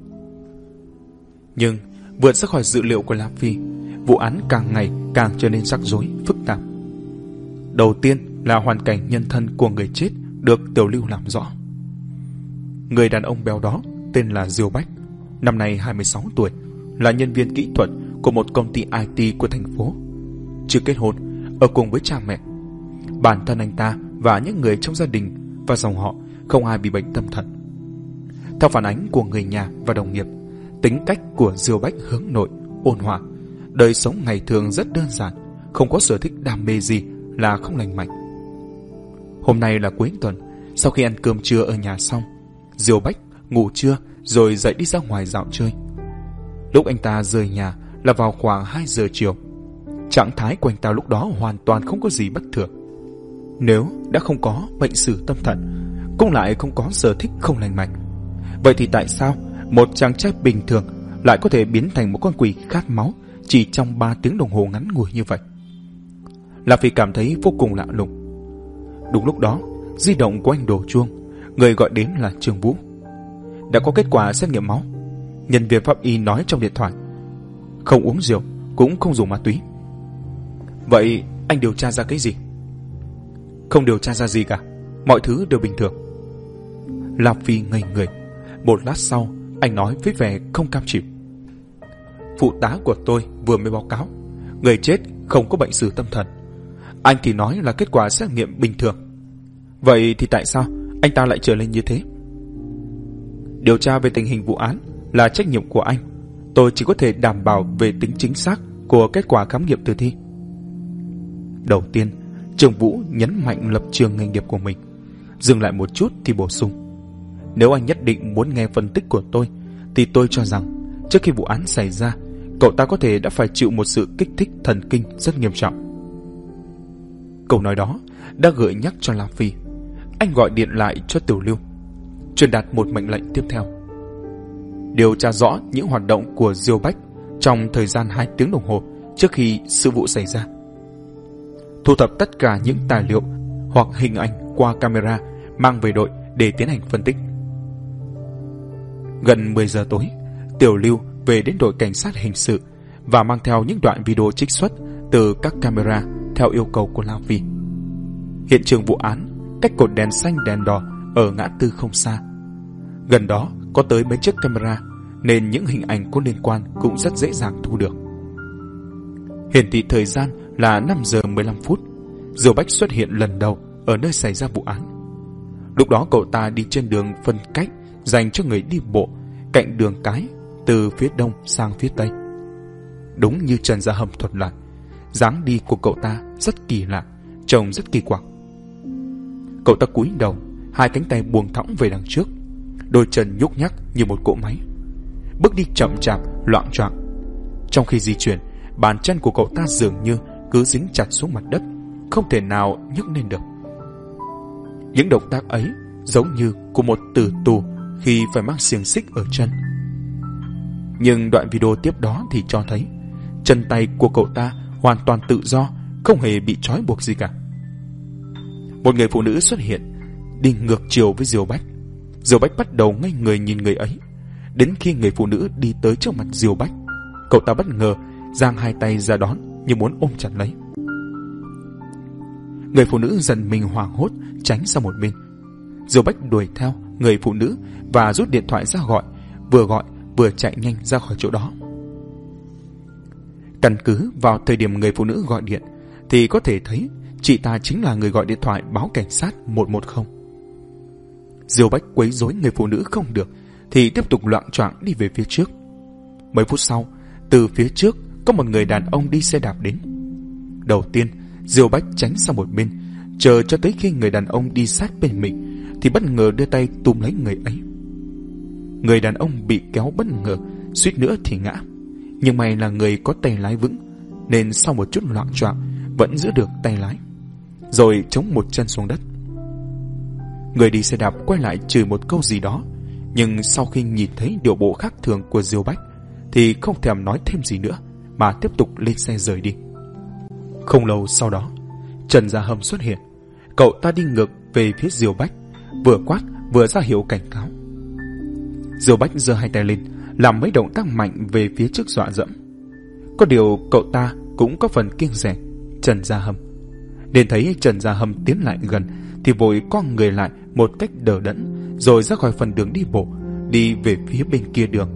Nhưng vượt ra khỏi dự liệu của La Phi, vụ án càng ngày càng trở nên rắc rối, phức tạp. Đầu tiên là hoàn cảnh nhân thân của người chết được Tiểu Lưu làm rõ. Người đàn ông béo đó tên là Diêu Bách, năm nay hai mươi sáu tuổi, là nhân viên kỹ thuật của một công ty i tê của thành phố. Chưa kết hôn, ở cùng với cha mẹ. Bản thân anh ta và những người trong gia đình và dòng họ không ai bị bệnh tâm thần. Theo phản ánh của người nhà và đồng nghiệp, tính cách của Diêu Bách hướng nội, ôn hòa, đời sống ngày thường rất đơn giản, không có sở thích đam mê gì là không lành mạnh. Hôm nay là cuối tuần, sau khi ăn cơm trưa ở nhà xong, Diêu Bách ngủ trưa rồi dậy đi ra ngoài dạo chơi. Lúc anh ta rời nhà là vào khoảng hai giờ chiều. Trạng thái của anh ta lúc đó hoàn toàn không có gì bất thường. Nếu đã không có bệnh sử tâm thần, cũng lại không có sở thích không lành mạnh, vậy thì tại sao một chàng trai bình thường lại có thể biến thành một con quỷ khát máu chỉ trong ba tiếng đồng hồ ngắn ngủi như vậy? La Phi cảm thấy vô cùng lạ lùng. Đúng lúc đó, di động của anh đổ chuông. Người gọi đến là Trương Vũ. Đã có kết quả xét nghiệm máu. Nhân viên pháp y nói trong điện thoại, không uống rượu, cũng không dùng ma túy. Vậy anh điều tra ra cái gì? Không điều tra ra gì cả, mọi thứ đều bình thường. La Phi ngây người. Một lát sau, anh nói với vẻ không cam chịu. Phụ tá của tôi vừa mới báo cáo, người chết không có bệnh sử tâm thần. Anh thì nói là kết quả xét nghiệm bình thường. Vậy thì tại sao anh ta lại trở lên như thế? Điều tra về tình hình vụ án là trách nhiệm của anh. Tôi chỉ có thể đảm bảo về tính chính xác của kết quả khám nghiệm tử thi. Đầu tiên, Trương Vũ nhấn mạnh lập trường nghề nghiệp của mình. Dừng lại một chút thì bổ sung, nếu anh nhất định muốn nghe phân tích của tôi, thì tôi cho rằng trước khi vụ án xảy ra, cậu ta có thể đã phải chịu một sự kích thích thần kinh rất nghiêm trọng. Câu nói đó đã gợi nhắc cho La Phi. Anh gọi điện lại cho Tiểu Lưu, truyền đạt một mệnh lệnh tiếp theo. điều tra rõ những hoạt động của Diêu Bách trong thời gian hai tiếng đồng hồ trước khi sự vụ xảy ra. Thu thập tất cả những tài liệu hoặc hình ảnh qua camera mang về đội để tiến hành phân tích. Gần mười giờ tối, Tiểu Lưu về đến đội cảnh sát hình sự và mang theo những đoạn video trích xuất từ các camera theo yêu cầu của La Phi. Hiện trường vụ án cách cột đèn xanh đèn đỏ ở ngã tư không xa. Gần đó có tới mấy chiếc camera nên những hình ảnh có liên quan cũng rất dễ dàng thu được. Hiển thị thời gian là năm giờ mười lăm phút. Diêu Bách xuất hiện lần đầu ở nơi xảy ra vụ án. Lúc đó cậu ta đi trên đường phân cách dành cho người đi bộ cạnh đường cái từ phía đông sang phía tây. Đúng như Trần Gia Hâm thuật lại, dáng đi của cậu ta rất kỳ lạ, trông rất kỳ quặc. Cậu ta cúi đầu, hai cánh tay buông thõng về đằng trước, đôi chân nhúc nhắc như một cỗ máy, bước đi chậm chạp, loạng choạng. Trong khi di chuyển, bàn chân của cậu ta dường như cứ dính chặt xuống mặt đất, không thể nào nhấc lên được. Những động tác ấy giống như của một tử tù khi phải mang xiềng xích ở chân. Nhưng đoạn video tiếp đó thì cho thấy chân tay của cậu ta hoàn toàn tự do, không hề bị trói buộc gì cả. Một người phụ nữ xuất hiện, đi ngược chiều với Diêu Bách. Diêu Bách bắt đầu ngây người nhìn người ấy. Đến khi người phụ nữ đi tới trước mặt Diêu Bách, cậu ta bất ngờ giang hai tay ra đón như muốn ôm chặt lấy. Người phụ nữ giật mình hoảng hốt tránh sang một bên. Diêu Bách đuổi theo người phụ nữ và rút điện thoại ra gọi, vừa gọi vừa chạy nhanh ra khỏi chỗ đó. Căn cứ vào thời điểm người phụ nữ gọi điện thì có thể thấy chị ta chính là người gọi điện thoại báo cảnh sát một một không. Diêu Bách quấy rối người phụ nữ không được thì tiếp tục loạng choạng đi về phía trước. Mấy phút sau, từ phía trước có một người đàn ông đi xe đạp đến. Đầu tiên, Diêu Bách tránh sang một bên, chờ cho tới khi người đàn ông đi sát bên mình thì bất ngờ đưa tay túm lấy người ấy. Người đàn ông bị kéo bất ngờ, suýt nữa thì ngã. Nhưng may là người có tay lái vững, nên sau một chút loạng choạng vẫn giữ được tay lái, rồi chống một chân xuống đất. Người đi xe đạp quay lại chửi một câu gì đó, nhưng sau khi nhìn thấy điệu bộ khác thường của Diêu Bách thì không thèm nói thêm gì nữa mà tiếp tục lên xe rời đi. Không lâu sau đó, Trần Gia Hâm xuất hiện. Cậu ta đi ngược về phía Diêu Bách, vừa quát vừa ra hiệu cảnh cáo. Diêu Bách giơ hai tay lên, làm mấy động tác mạnh về phía trước dọa dẫm. Có điều cậu ta cũng có phần kiêng dè Trần Gia Hâm. Đến thấy Trần Gia Hâm tiến lại gần thì vội con người lại một cách đờ đẫn, rồi ra khỏi phần đường đi bộ, đi về phía bên kia đường.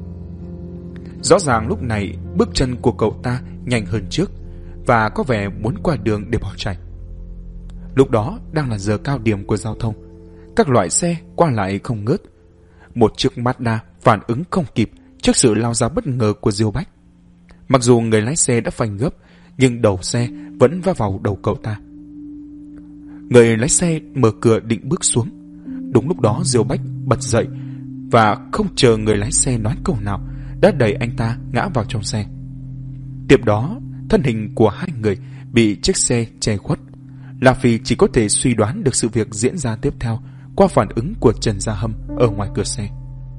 Rõ ràng lúc này bước chân của cậu ta nhanh hơn trước và có vẻ muốn qua đường để bỏ chạy. Lúc đó đang là giờ cao điểm của giao thông, các loại xe qua lại không ngớt. Một chiếc Mazda phản ứng không kịp trước sự lao ra bất ngờ của Diêu Bách. Mặc dù người lái xe đã phanh gấp, nhưng đầu xe vẫn va vào đầu cậu ta. Người lái xe mở cửa định bước xuống. Đúng lúc đó Diêu Bách bật dậy và không chờ người lái xe nói câu nào đã đẩy anh ta ngã vào trong xe. Tiếp đó, thân hình của hai người bị chiếc xe che khuất. La Phi chỉ có thể suy đoán được sự việc diễn ra tiếp theo qua phản ứng của Trần Gia Hâm ở ngoài cửa xe.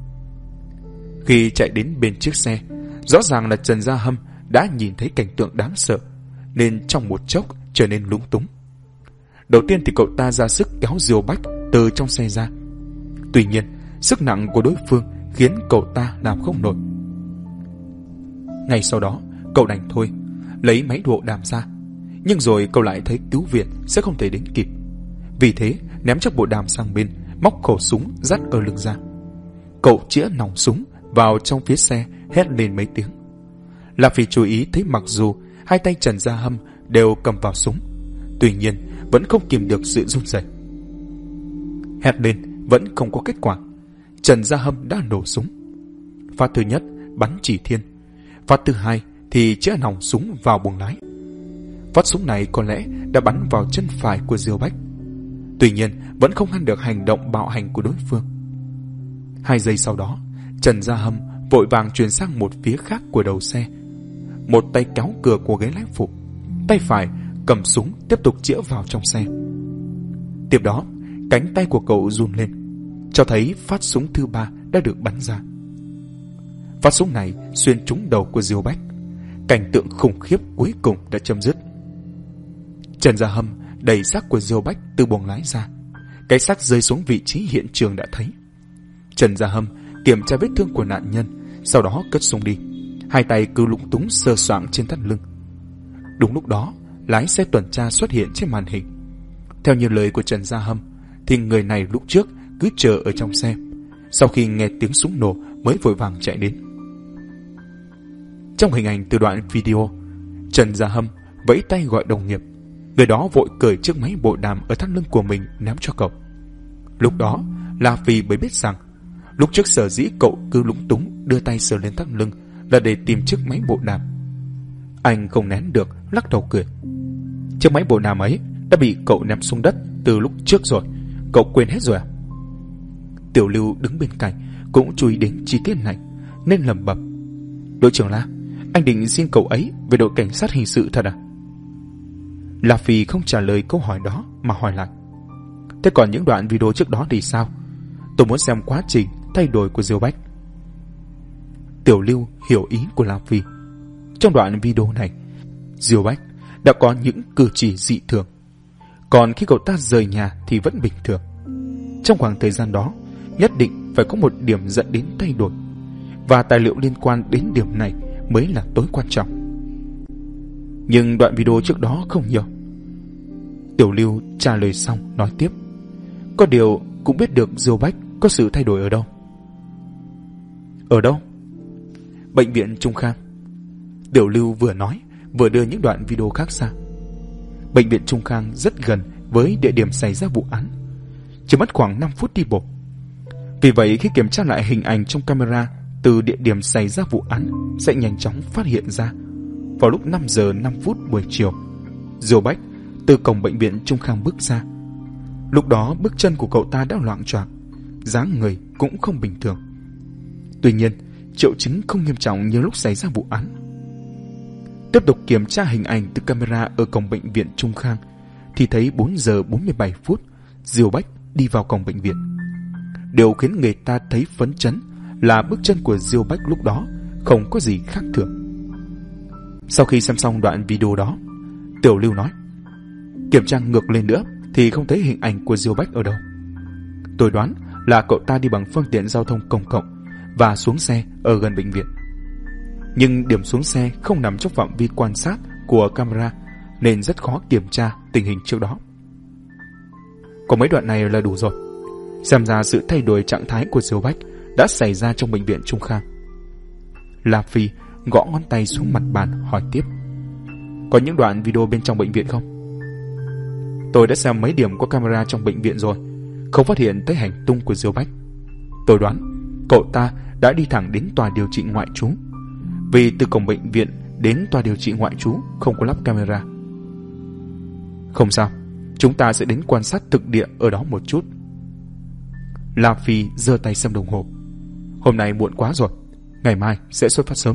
Khi chạy đến bên chiếc xe, rõ ràng là Trần Gia Hâm đã nhìn thấy cảnh tượng đáng sợ, nên trong một chốc trở nên lúng túng. Đầu tiên thì cậu ta ra sức kéo Diêu Bách từ trong xe ra. Tuy nhiên, sức nặng của đối phương khiến cậu ta làm không nổi. Ngay sau đó, cậu đành thôi, lấy máy độ đàm ra. Nhưng rồi cậu lại thấy cứu viện sẽ không thể đến kịp. Vì thế, ném chiếc bộ đàm sang bên, móc khẩu súng dắt ở lưng ra. Cậu chĩa nòng súng vào trong phía xe, hét lên mấy tiếng. La Phi chú ý thấy mặc dù hai tay Trần Gia Hâm đều cầm vào súng, tuy nhiên vẫn không kìm được sự run rẩy. Hét lên vẫn không có kết quả. Trần Gia Hâm đã nổ súng. Phát thứ nhất bắn chỉ thiên, phát thứ hai thì chĩa nòng súng vào buồng lái. Phát súng này có lẽ đã bắn vào chân phải của Diêu Bách. Tuy nhiên vẫn không ngăn được hành động bạo hành của đối phương. Hai giây sau đó, Trần Gia Hâm vội vàng chuyển sang một phía khác của đầu xe. Một tay kéo cửa của ghế lái phụ, tay phải cầm súng tiếp tục chĩa vào trong xe. Tiếp đó, cánh tay của cậu run lên, cho thấy phát súng thứ ba đã được bắn ra. Phát súng này xuyên trúng đầu của Diêu Bách. Cảnh tượng khủng khiếp cuối cùng đã chấm dứt. Trần Gia Hâm đẩy xác của Diêu Bách từ buồng lái ra. Cái xác rơi xuống vị trí hiện trường đã thấy. Trần Gia Hâm kiểm tra vết thương của nạn nhân, sau đó cất súng đi. Hai tay cứ lúng túng sờ soạng trên thắt lưng. Đúng lúc đó, lái xe tuần tra xuất hiện trên màn hình. Theo như lời của Trần Gia Hâm, thì người này lúc trước cứ chờ ở trong xe, sau khi nghe tiếng súng nổ mới vội vàng chạy đến. Trong hình ảnh từ đoạn video, Trần Gia Hâm vẫy tay gọi đồng nghiệp. Người đó vội cởi chiếc máy bộ đàm ở thắt lưng của mình ném cho cậu. Lúc đó là vì mới biết rằng lúc trước sở dĩ cậu cứ lúng túng đưa tay sờ lên thắt lưng là để tìm chiếc máy bộ đàm. Anh không nén được, lắc đầu cười. Chiếc máy bộ đàm ấy đã bị cậu ném xuống đất từ lúc trước rồi, cậu quên hết rồi à? Tiểu Lưu đứng bên cạnh cũng chú ý đến chi tiết này nên lẩm bẩm: Đội trưởng La, anh định xin cậu ấy về đội cảnh sát hình sự thật à? La Phi không trả lời câu hỏi đó mà hỏi lại: Thế còn những đoạn video trước đó thì sao? Tôi muốn xem quá trình thay đổi của Diêu Bách. Tiểu Lưu hiểu ý của La Phi. Trong đoạn video này, Diêu Bách đã có những cử chỉ dị thường, còn khi cậu ta rời nhà thì vẫn bình thường. Trong khoảng thời gian đó, nhất định phải có một điểm dẫn đến thay đổi, và tài liệu liên quan đến điểm này mới là tối quan trọng. Nhưng đoạn video trước đó không nhiều. Tiểu Lưu trả lời xong nói tiếp: Có điều cũng biết được Diêu Bách có sự thay đổi ở đâu. Ở đâu? Bệnh viện Trung Khang. Tiểu Lưu vừa nói vừa đưa những đoạn video khác ra. Bệnh viện Trung Khang rất gần với địa điểm xảy ra vụ án, chỉ mất khoảng năm phút đi bộ. Vì vậy khi kiểm tra lại hình ảnh trong camera từ địa điểm xảy ra vụ án sẽ nhanh chóng phát hiện ra vào lúc năm giờ năm phút buổi chiều, Diêu Bách từ cổng bệnh viện Trung Khang bước ra. Lúc đó bước chân của cậu ta đã loạng choạng, dáng người cũng không bình thường. Tuy nhiên triệu chứng không nghiêm trọng như lúc xảy ra vụ án. Tiếp tục kiểm tra hình ảnh từ camera ở cổng bệnh viện Trung Khang thì thấy bốn giờ bốn mươi bảy phút Diêu Bách đi vào cổng bệnh viện. Điều khiến người ta thấy phấn chấn là bước chân của Diêu Bách lúc đó không có gì khác thường. Sau khi xem xong đoạn video đó, Tiểu Lưu nói: Kiểm tra ngược lên nữa thì không thấy hình ảnh của Diêu Bách ở đâu. Tôi đoán là cậu ta đi bằng phương tiện giao thông công cộng và xuống xe ở gần bệnh viện. Nhưng điểm xuống xe không nằm trong phạm vi quan sát của camera nên rất khó kiểm tra tình hình trước đó. Có mấy đoạn này là đủ rồi. Xem ra sự thay đổi trạng thái của Diêu Bách đã xảy ra trong bệnh viện Trung Khang. La Phi gõ ngón tay xuống mặt bàn hỏi tiếp: Có những đoạn video bên trong bệnh viện không? Tôi đã xem mấy điểm của camera trong bệnh viện rồi, không phát hiện thấy hành tung của Diêu Bách. Tôi đoán cậu ta đã đi thẳng đến tòa điều trị ngoại trú, vì từ cổng bệnh viện đến tòa điều trị ngoại trú không có lắp camera. Không sao, chúng ta sẽ đến quan sát thực địa ở đó một chút. La Phi giơ tay xem đồng hồ. Hôm nay muộn quá rồi, ngày mai sẽ xuất phát sớm.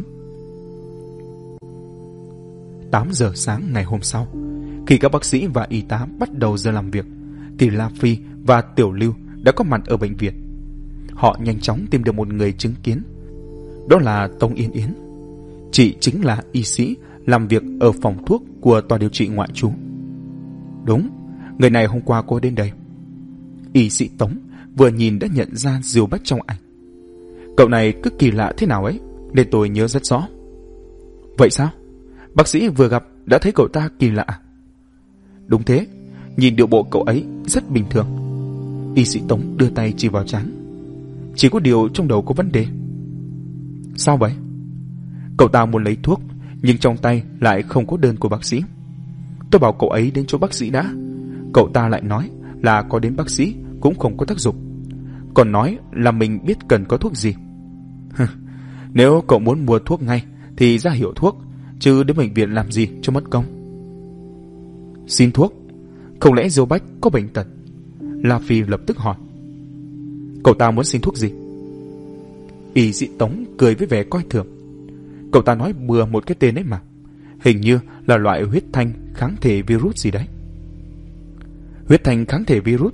tám giờ sáng ngày hôm sau, khi các bác sĩ và y tá bắt đầu giờ làm việc, thì La Phi và Tiểu Lưu đã có mặt ở bệnh viện. Họ nhanh chóng tìm được một người chứng kiến. Đó là Tống Yên Yến. Chị chính là y sĩ làm việc ở phòng thuốc của tòa điều trị ngoại trú. Đúng, người này hôm qua cô đến đây. Y sĩ Tống vừa nhìn đã nhận ra Diêu Bách trong ảnh. Cậu này cứ kỳ lạ thế nào ấy, nên tôi nhớ rất rõ. Vậy sao? Bác sĩ vừa gặp đã thấy cậu ta kỳ lạ? Đúng thế, nhìn điệu bộ cậu ấy rất bình thường. Y sĩ Tống đưa tay chỉ vào trán. Chỉ có điều trong đầu có vấn đề. Sao vậy? Cậu ta muốn lấy thuốc, nhưng trong tay lại không có đơn của bác sĩ. Tôi bảo cậu ấy đến chỗ bác sĩ đã. Cậu ta lại nói là có đến bác sĩ cũng không có tác dụng, còn nói là mình biết cần có thuốc gì. Nếu cậu muốn mua thuốc ngay thì ra hiệu thuốc, chứ đến bệnh viện làm gì cho mất công. Xin thuốc? Không lẽ Diêu Bách có bệnh tật? La Phi lập tức hỏi. Cậu ta muốn xin thuốc gì? Y sĩ Tống cười với vẻ coi thường. Cậu ta nói bừa một cái tên ấy mà, hình như là loại huyết thanh kháng thể virus gì đấy. Huyết thanh kháng thể virus?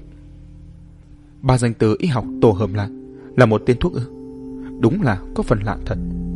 Ba danh từ y học tổ hợp lại là một tên thuốc ư? Đúng là có phần lạ thật.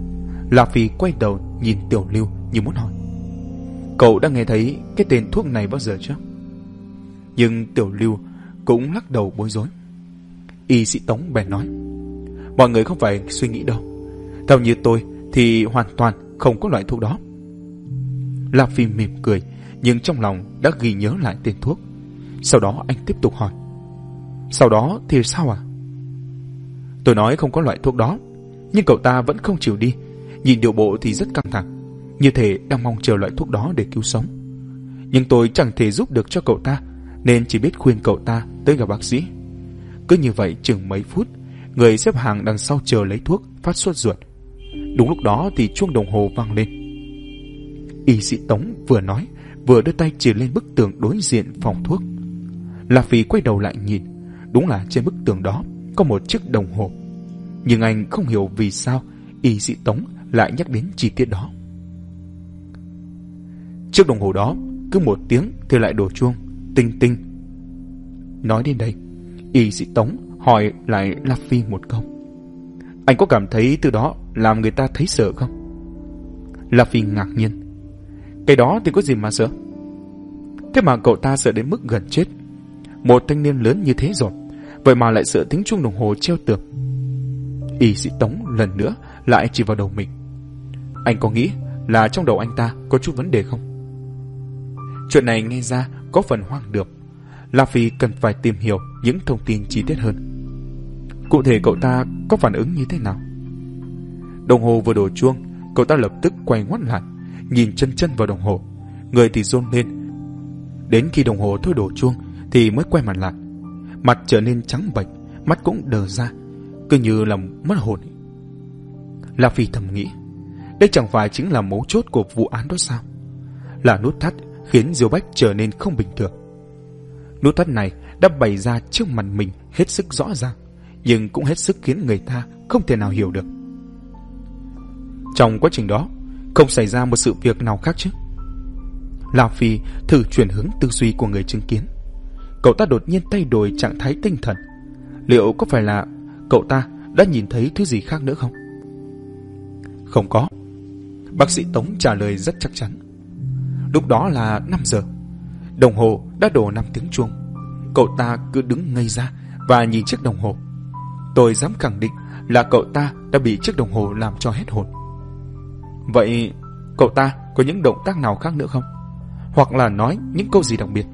La Phi quay đầu nhìn Tiểu Lưu như muốn hỏi: Cậu đã nghe thấy cái tên thuốc này bao giờ chưa? Nhưng Tiểu Lưu cũng lắc đầu bối rối. Y sĩ Tống bèn nói: Mọi người không phải suy nghĩ đâu. Theo như tôi thì hoàn toàn không có loại thuốc đó. La Phi mỉm cười, nhưng trong lòng đã ghi nhớ lại tên thuốc. Sau đó anh tiếp tục hỏi: Sau đó thì sao à? Tôi nói không có loại thuốc đó, nhưng cậu ta vẫn không chịu đi. Nhìn điệu bộ thì rất căng thẳng, như thể đang mong chờ loại thuốc đó để cứu sống. Nhưng tôi chẳng thể giúp được cho cậu ta, nên chỉ biết khuyên cậu ta tới gặp bác sĩ. Cứ như vậy chừng mấy phút, người xếp hàng đằng sau chờ lấy thuốc phát sốt ruột. Đúng lúc đó thì chuông đồng hồ vang lên. Y sĩ Tống vừa nói vừa đưa tay chỉ lên bức tường đối diện phòng thuốc. La Phi quay đầu lại nhìn. Đúng là trên bức tường đó có một chiếc đồng hồ. Nhưng anh không hiểu vì sao y sĩ Tống lại nhắc đến chi tiết đó. Chiếc đồng hồ đó cứ một tiếng thì lại đổ chuông tinh tinh. Nói đến đây, y sĩ Tống hỏi lại La Phi một câu: Anh có cảm thấy từ đó làm người ta thấy sợ không? La Phi ngạc nhiên: Cái đó thì có gì mà sợ? Thế mà cậu ta sợ đến mức gần chết. Một thanh niên lớn như thế rồi, vậy mà lại sợ tiếng chuông đồng hồ treo tường. Y sĩ Tống lần nữa lại chỉ vào đầu mình: Anh có nghĩ là trong đầu anh ta có chút vấn đề không? Chuyện này nghe ra có phần hoang đường. La Phi cần phải tìm hiểu những thông tin chi tiết hơn. Cụ thể cậu ta có phản ứng như thế nào? Đồng hồ vừa đổ chuông, cậu ta lập tức quay ngoắt lại, nhìn chân chân vào đồng hồ, người thì run lên. Đến khi đồng hồ thôi đổ chuông thì mới quay mặt lại, mặt trở nên trắng bệch, mắt cũng đờ ra, cứ như là mất hồn. La Phi thầm nghĩ, đây chẳng phải chính là mấu chốt của vụ án đó sao? Là nút thắt khiến Diêu Bách trở nên không bình thường. Nút thắt này đã bày ra trước mặt mình hết sức rõ ràng, nhưng cũng hết sức khiến người ta không thể nào hiểu được. Trong quá trình đó không xảy ra một sự việc nào khác chứ? La Phi thử chuyển hướng tư duy của người chứng kiến. Cậu ta đột nhiên thay đổi trạng thái tinh thần. Liệu có phải là cậu ta đã nhìn thấy thứ gì khác nữa không? Không có. Bác sĩ Tống trả lời rất chắc chắn. Lúc đó là năm giờ. Đồng hồ đã đổ năm tiếng chuông. Cậu ta cứ đứng ngây ra và nhìn chiếc đồng hồ. Tôi dám khẳng định là cậu ta đã bị chiếc đồng hồ làm cho hết hồn. Vậy cậu ta có những động tác nào khác nữa không? Hoặc là nói những câu gì đặc biệt?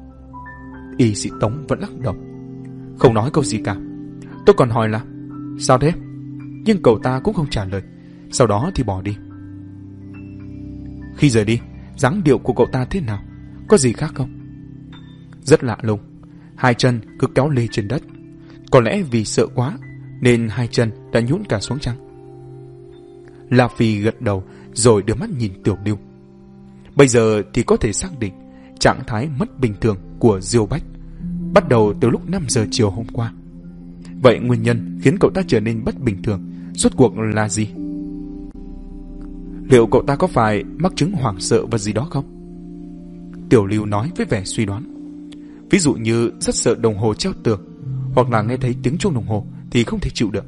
Y sĩ Tống vẫn lắc đầu. Không nói câu gì cả. Tôi còn hỏi là sao thế? Nhưng cậu ta cũng không trả lời. Sau đó thì bỏ đi. Khi rời đi, dáng điệu của cậu ta thế nào? Có gì khác không? Rất lạ lùng. Hai chân cứ kéo lê trên đất. Có lẽ vì sợ quá nên hai chân đã nhũn cả xuống chăng? La Phi gật đầu rồi đưa mắt nhìn Tiểu Lưu. Bây giờ thì có thể xác định trạng thái mất bình thường của Diêu Bách bắt đầu từ lúc năm giờ chiều hôm qua. Vậy nguyên nhân khiến cậu ta trở nên bất bình thường rốt cuộc là gì? Liệu cậu ta có phải mắc chứng hoảng sợ vật gì đó không? Tiểu Lưu nói với vẻ suy đoán. Ví dụ như rất sợ đồng hồ treo tường, hoặc là nghe thấy tiếng chuông đồng hồ thì không thể chịu được.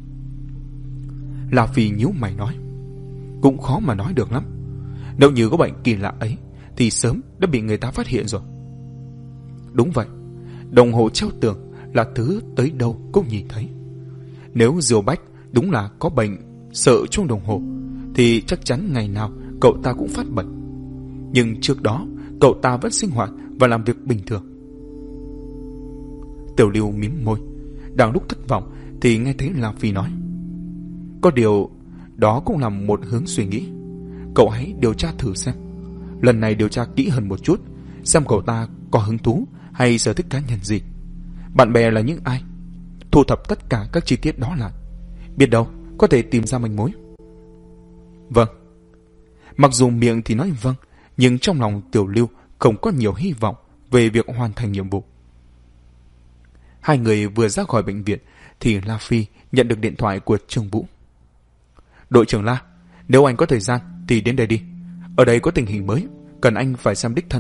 La Phi nhíu mày nói, cũng khó mà nói được lắm. Nếu như có bệnh kỳ lạ ấy thì sớm đã bị người ta phát hiện rồi. Đúng vậy, đồng hồ treo tường là thứ tới đâu cũng nhìn thấy. Nếu Diêu Bách đúng là có bệnh sợ chuông đồng hồ thì chắc chắn ngày nào cậu ta cũng phát bệnh. Nhưng trước đó cậu ta vẫn sinh hoạt và làm việc bình thường. Tiểu Lưu mím môi, đang lúc thất vọng thì nghe thấy La Phi nói, có điều đó cũng là một hướng suy nghĩ. Cậu hãy điều tra thử xem. Lần này điều tra kỹ hơn một chút, xem cậu ta có hứng thú hay sở thích cá nhân gì, bạn bè là những ai. Thu thập tất cả các chi tiết đó lại, biết đâu có thể tìm ra manh mối. Vâng. Mặc dù miệng thì nói vâng, nhưng trong lòng Tiểu Lưu không có nhiều hy vọng về việc hoàn thành nhiệm vụ. Hai người vừa ra khỏi bệnh viện thì La Phi nhận được điện thoại của Trương Vũ. Đội trưởng La, nếu anh có thời gian thì đến đây đi. Ở đây có tình hình mới, cần anh phải xem đích thân.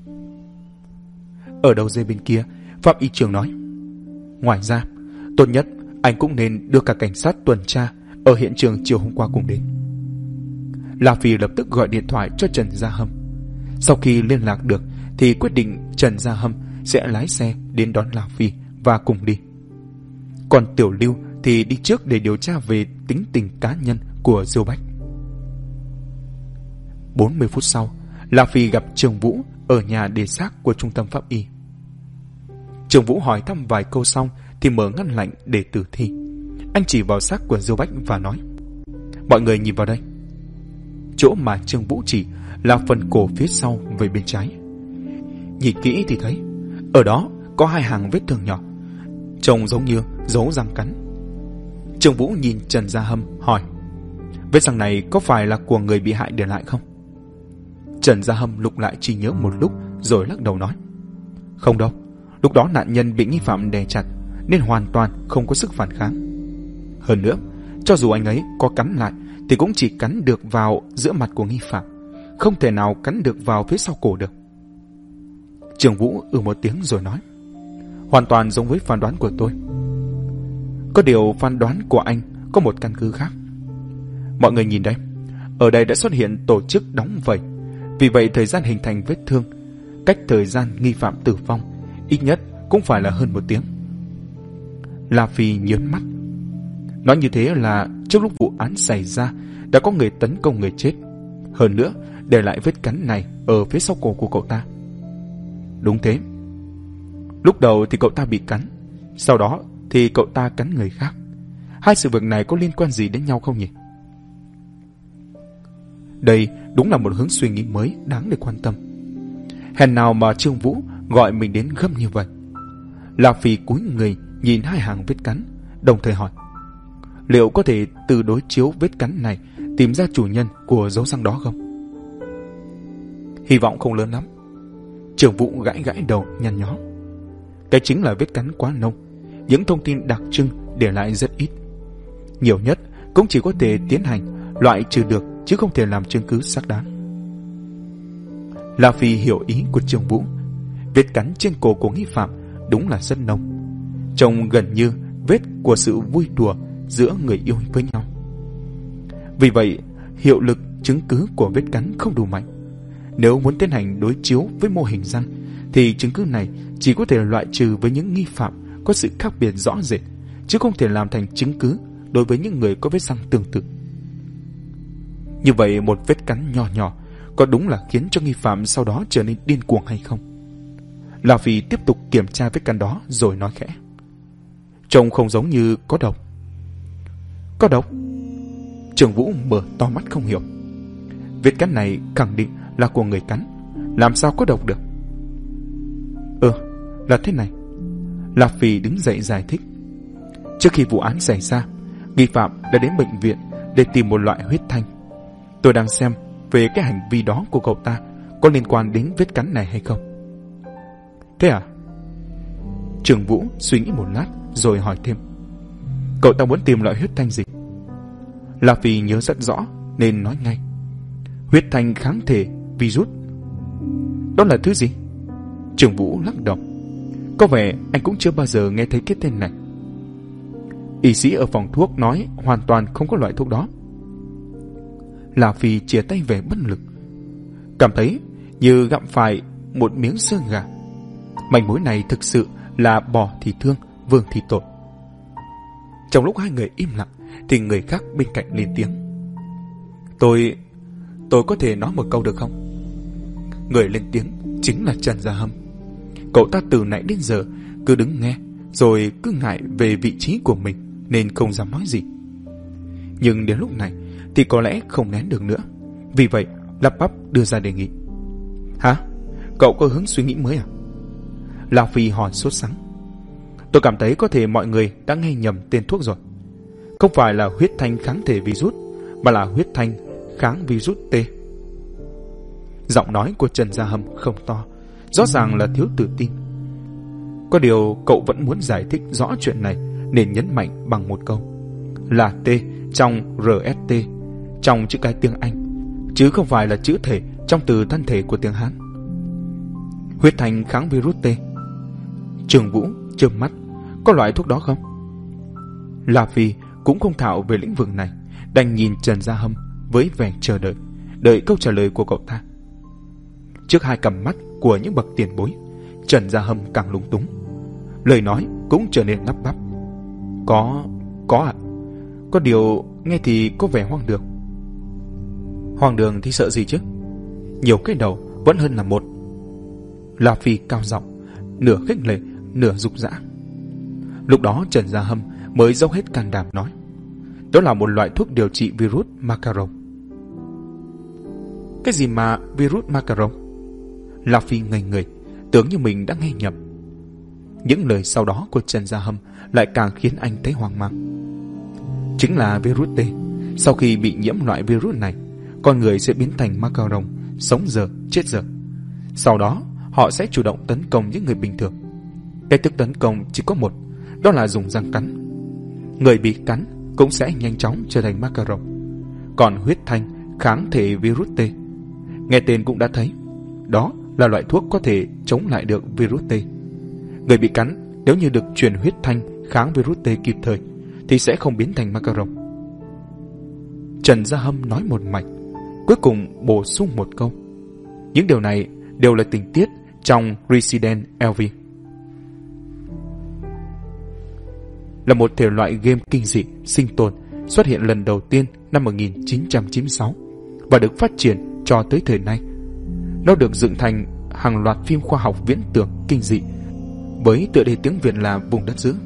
Ở đầu dây bên kia, Phạm Y Trường nói, ngoài ra, tốt nhất anh cũng nên đưa cả cảnh sát tuần tra ở hiện trường chiều hôm qua cùng đến. La Phi lập tức gọi điện thoại cho Trần Gia Hâm. Sau khi liên lạc được thì quyết định Trần Gia Hâm sẽ lái xe đến đón La Phi và cùng đi. Còn Tiểu Lưu thì đi trước để điều tra về tính tình cá nhân của Diêu Bách. bốn mươi phút sau, La Phi gặp Trường Vũ ở nhà để xác của trung tâm pháp y. Trường Vũ hỏi thăm vài câu xong thì mở ngăn lạnh để tử thi. Anh chỉ vào xác của Diêu Bách và nói: mọi người nhìn vào đây. Chỗ mà Trường Vũ chỉ là phần cổ phía sau về bên trái. Nhìn kỹ thì thấy ở đó có hai hàng vết thương nhỏ, trông giống như dấu răng cắn. Trường Vũ nhìn Trần Gia Hâm hỏi: vết răng này có phải là của người bị hại để lại không? Trần Gia Hâm lục lại trí nhớ một lúc rồi lắc đầu nói: không đâu, lúc đó nạn nhân bị nghi phạm đè chặt nên hoàn toàn không có sức phản kháng. Hơn nữa, cho dù anh ấy có cắn lại thì cũng chỉ cắn được vào giữa mặt của nghi phạm, không thể nào cắn được vào phía sau cổ được. Trường Vũ ừ một tiếng rồi nói: hoàn toàn giống với phán đoán của tôi. Có điều phán đoán của anh có một căn cứ khác. Mọi người nhìn đây, ở đây đã xuất hiện tổ chức đóng vẩy, vì vậy thời gian hình thành vết thương cách thời gian nghi phạm tử vong ít nhất cũng phải là hơn một tiếng. La Phi nhớn mắt. Nói như thế là trước lúc vụ án xảy ra đã có người tấn công người chết, hơn nữa để lại vết cắn này ở phía sau cổ của cậu ta. Đúng thế. Lúc đầu thì cậu ta bị cắn, sau đó thì cậu ta cắn người khác. Hai sự việc này có liên quan gì đến nhau không nhỉ? Đây đúng là một hướng suy nghĩ mới đáng để quan tâm. Hèn nào mà Trương Vũ gọi mình đến gấp như vậy. La Phi cúi người nhìn hai hàng vết cắn, đồng thời hỏi: liệu có thể từ đối chiếu vết cắn này tìm ra chủ nhân của dấu răng đó không? Hy vọng không lớn lắm. Trường Vũ gãi gãi đầu nhăn nhó. Cái chính là vết cắn quá nông, những thông tin đặc trưng để lại rất ít. Nhiều nhất cũng chỉ có thể tiến hành loại trừ được, chứ không thể làm chứng cứ xác đáng. La Phi hiểu ý của Trường Vũ. Vết cắn trên cổ của nghi phạm đúng là rất nông, trông gần như vết của sự vui đùa giữa người yêu với nhau. Vì vậy, hiệu lực chứng cứ của vết cắn không đủ mạnh. Nếu muốn tiến hành đối chiếu với mô hình răng thì chứng cứ này chỉ có thể loại trừ với những nghi phạm có sự khác biệt rõ rệt, chứ không thể làm thành chứng cứ đối với những người có vết răng tương tự. Như vậy một vết cắn nhỏ nhỏ có đúng là khiến cho nghi phạm sau đó trở nên điên cuồng hay không? La Phi tiếp tục kiểm tra vết cắn đó rồi nói khẽ: trông không giống như có độc. Có độc? Trường Vũ mở to mắt không hiểu. Vết cắn này khẳng định là của người cắn, làm sao có độc được? Ừ, là thế này. La Phi đứng dậy giải thích. Trước khi vụ án xảy ra, nghi phạm đã đến bệnh viện để tìm một loại huyết thanh. Tôi đang xem về cái hành vi đó của cậu ta có liên quan đến vết cắn này hay không. Thế à? Trường Vũ suy nghĩ một lát rồi hỏi thêm: cậu ta muốn tìm loại huyết thanh gì? La Phi nhớ rất rõ nên nói ngay: huyết thanh kháng thể virus. Đó là thứ gì? Trường Vũ lắc đầu. Có vẻ anh cũng chưa bao giờ nghe thấy cái tên này. Y sĩ ở phòng thuốc nói hoàn toàn không có loại thuốc đó. La Phi chìa tay về bất lực, cảm thấy như gặm phải một miếng xương gà. Manh mối này thực sự là bò thì thương, vương thì tội. Trong lúc hai người im lặng thì người khác bên cạnh lên tiếng: Tôi... tôi có thể nói một câu được không? Người lên tiếng chính là Trần Gia Hâm. Cậu ta từ nãy đến giờ cứ đứng nghe, rồi cứ ngại về vị trí của mình nên không dám nói gì. Nhưng đến lúc này thì có lẽ không nén được nữa, vì vậy lắp bắp đưa ra đề nghị. Hả? Cậu có hướng suy nghĩ mới à? La Phi hỏi sốt sắng. Tôi cảm thấy có thể mọi người đã nghe nhầm tên thuốc rồi. Không phải là huyết thanh kháng thể virus, mà là huyết thanh kháng virus T. Giọng nói của Trần Gia Hâm không to, rõ ràng là thiếu tự tin. Có điều cậu vẫn muốn giải thích rõ chuyện này nên nhấn mạnh bằng một câu là T trong rờ ét tê, trong chữ cái tiếng Anh, chứ không phải là chữ thể trong từ thân thể của tiếng Hán. Huyết thanh kháng virus T. Trường Vũ trợn mắt. Có loại thuốc đó không? La Phi cũng không thạo về lĩnh vực này, đành nhìn Trần Gia Hâm với vẻ chờ đợi, đợi câu trả lời của cậu ta. Trước hai cặp mắt của những bậc tiền bối, Trần Gia Hâm càng lúng túng. Lời nói cũng trở nên lắp bắp. Có, có ạ. À? Có điều nghe thì có vẻ hoang đường. Hoang đường thì sợ gì chứ? Nhiều cái đầu vẫn hơn là một. La Phi cao giọng, nửa khích lệ, nửa dục dã. Lúc đó Trần Gia Hâm mới dốc hết can đảm nói, đó là một loại thuốc điều trị virus macaron. Cái gì mà virus macaron? La Phi ngây người, tưởng như mình đã nghe nhầm. Những lời sau đó của Trần Gia Hâm lại càng khiến anh thấy hoang mang. Chính là virus T. Sau khi bị nhiễm loại virus này, con người sẽ biến thành macaron, sống giờ, chết giờ. Sau đó, họ sẽ chủ động tấn công những người bình thường. Cách thức tấn công chỉ có một, đó là dùng răng cắn. Người bị cắn cũng sẽ nhanh chóng trở thành macaron. Còn huyết thanh kháng thể virus T, nghe tên cũng đã thấy, đó là loại thuốc có thể chống lại được virus T. Người bị cắn nếu như được truyền huyết thanh kháng virus T kịp thời thì sẽ không biến thành macaron. Trần Gia Hâm nói một mạch, cuối cùng bổ sung một câu. Những điều này đều là tình tiết trong Resident Evil, là một thể loại game kinh dị sinh tồn xuất hiện lần đầu tiên năm một nghìn chín trăm chín mươi sáu và được phát triển cho tới thời nay. Nó được dựng thành hàng loạt phim khoa học viễn tưởng kinh dị với tựa đề tiếng Việt là Vùng Đất Dữ.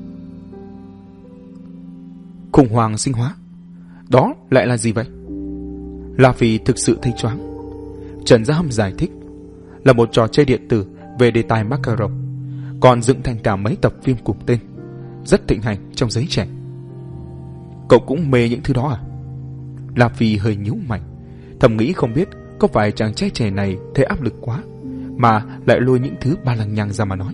Khủng hoảng sinh hóa, đó lại là gì vậy? La Phi thực sự thấy choáng. Trần Gia Hâm giải thích, là một trò chơi điện tử về đề tài macaron, còn dựng thành cả mấy tập phim cùng tên, rất thịnh hành trong giới trẻ. Cậu cũng mê những thứ đó à? La Phi hơi nhíu mày, thầm nghĩ không biết có phải chàng trai trẻ này thấy áp lực quá mà lại lôi những thứ ba lằng nhằng ra mà nói.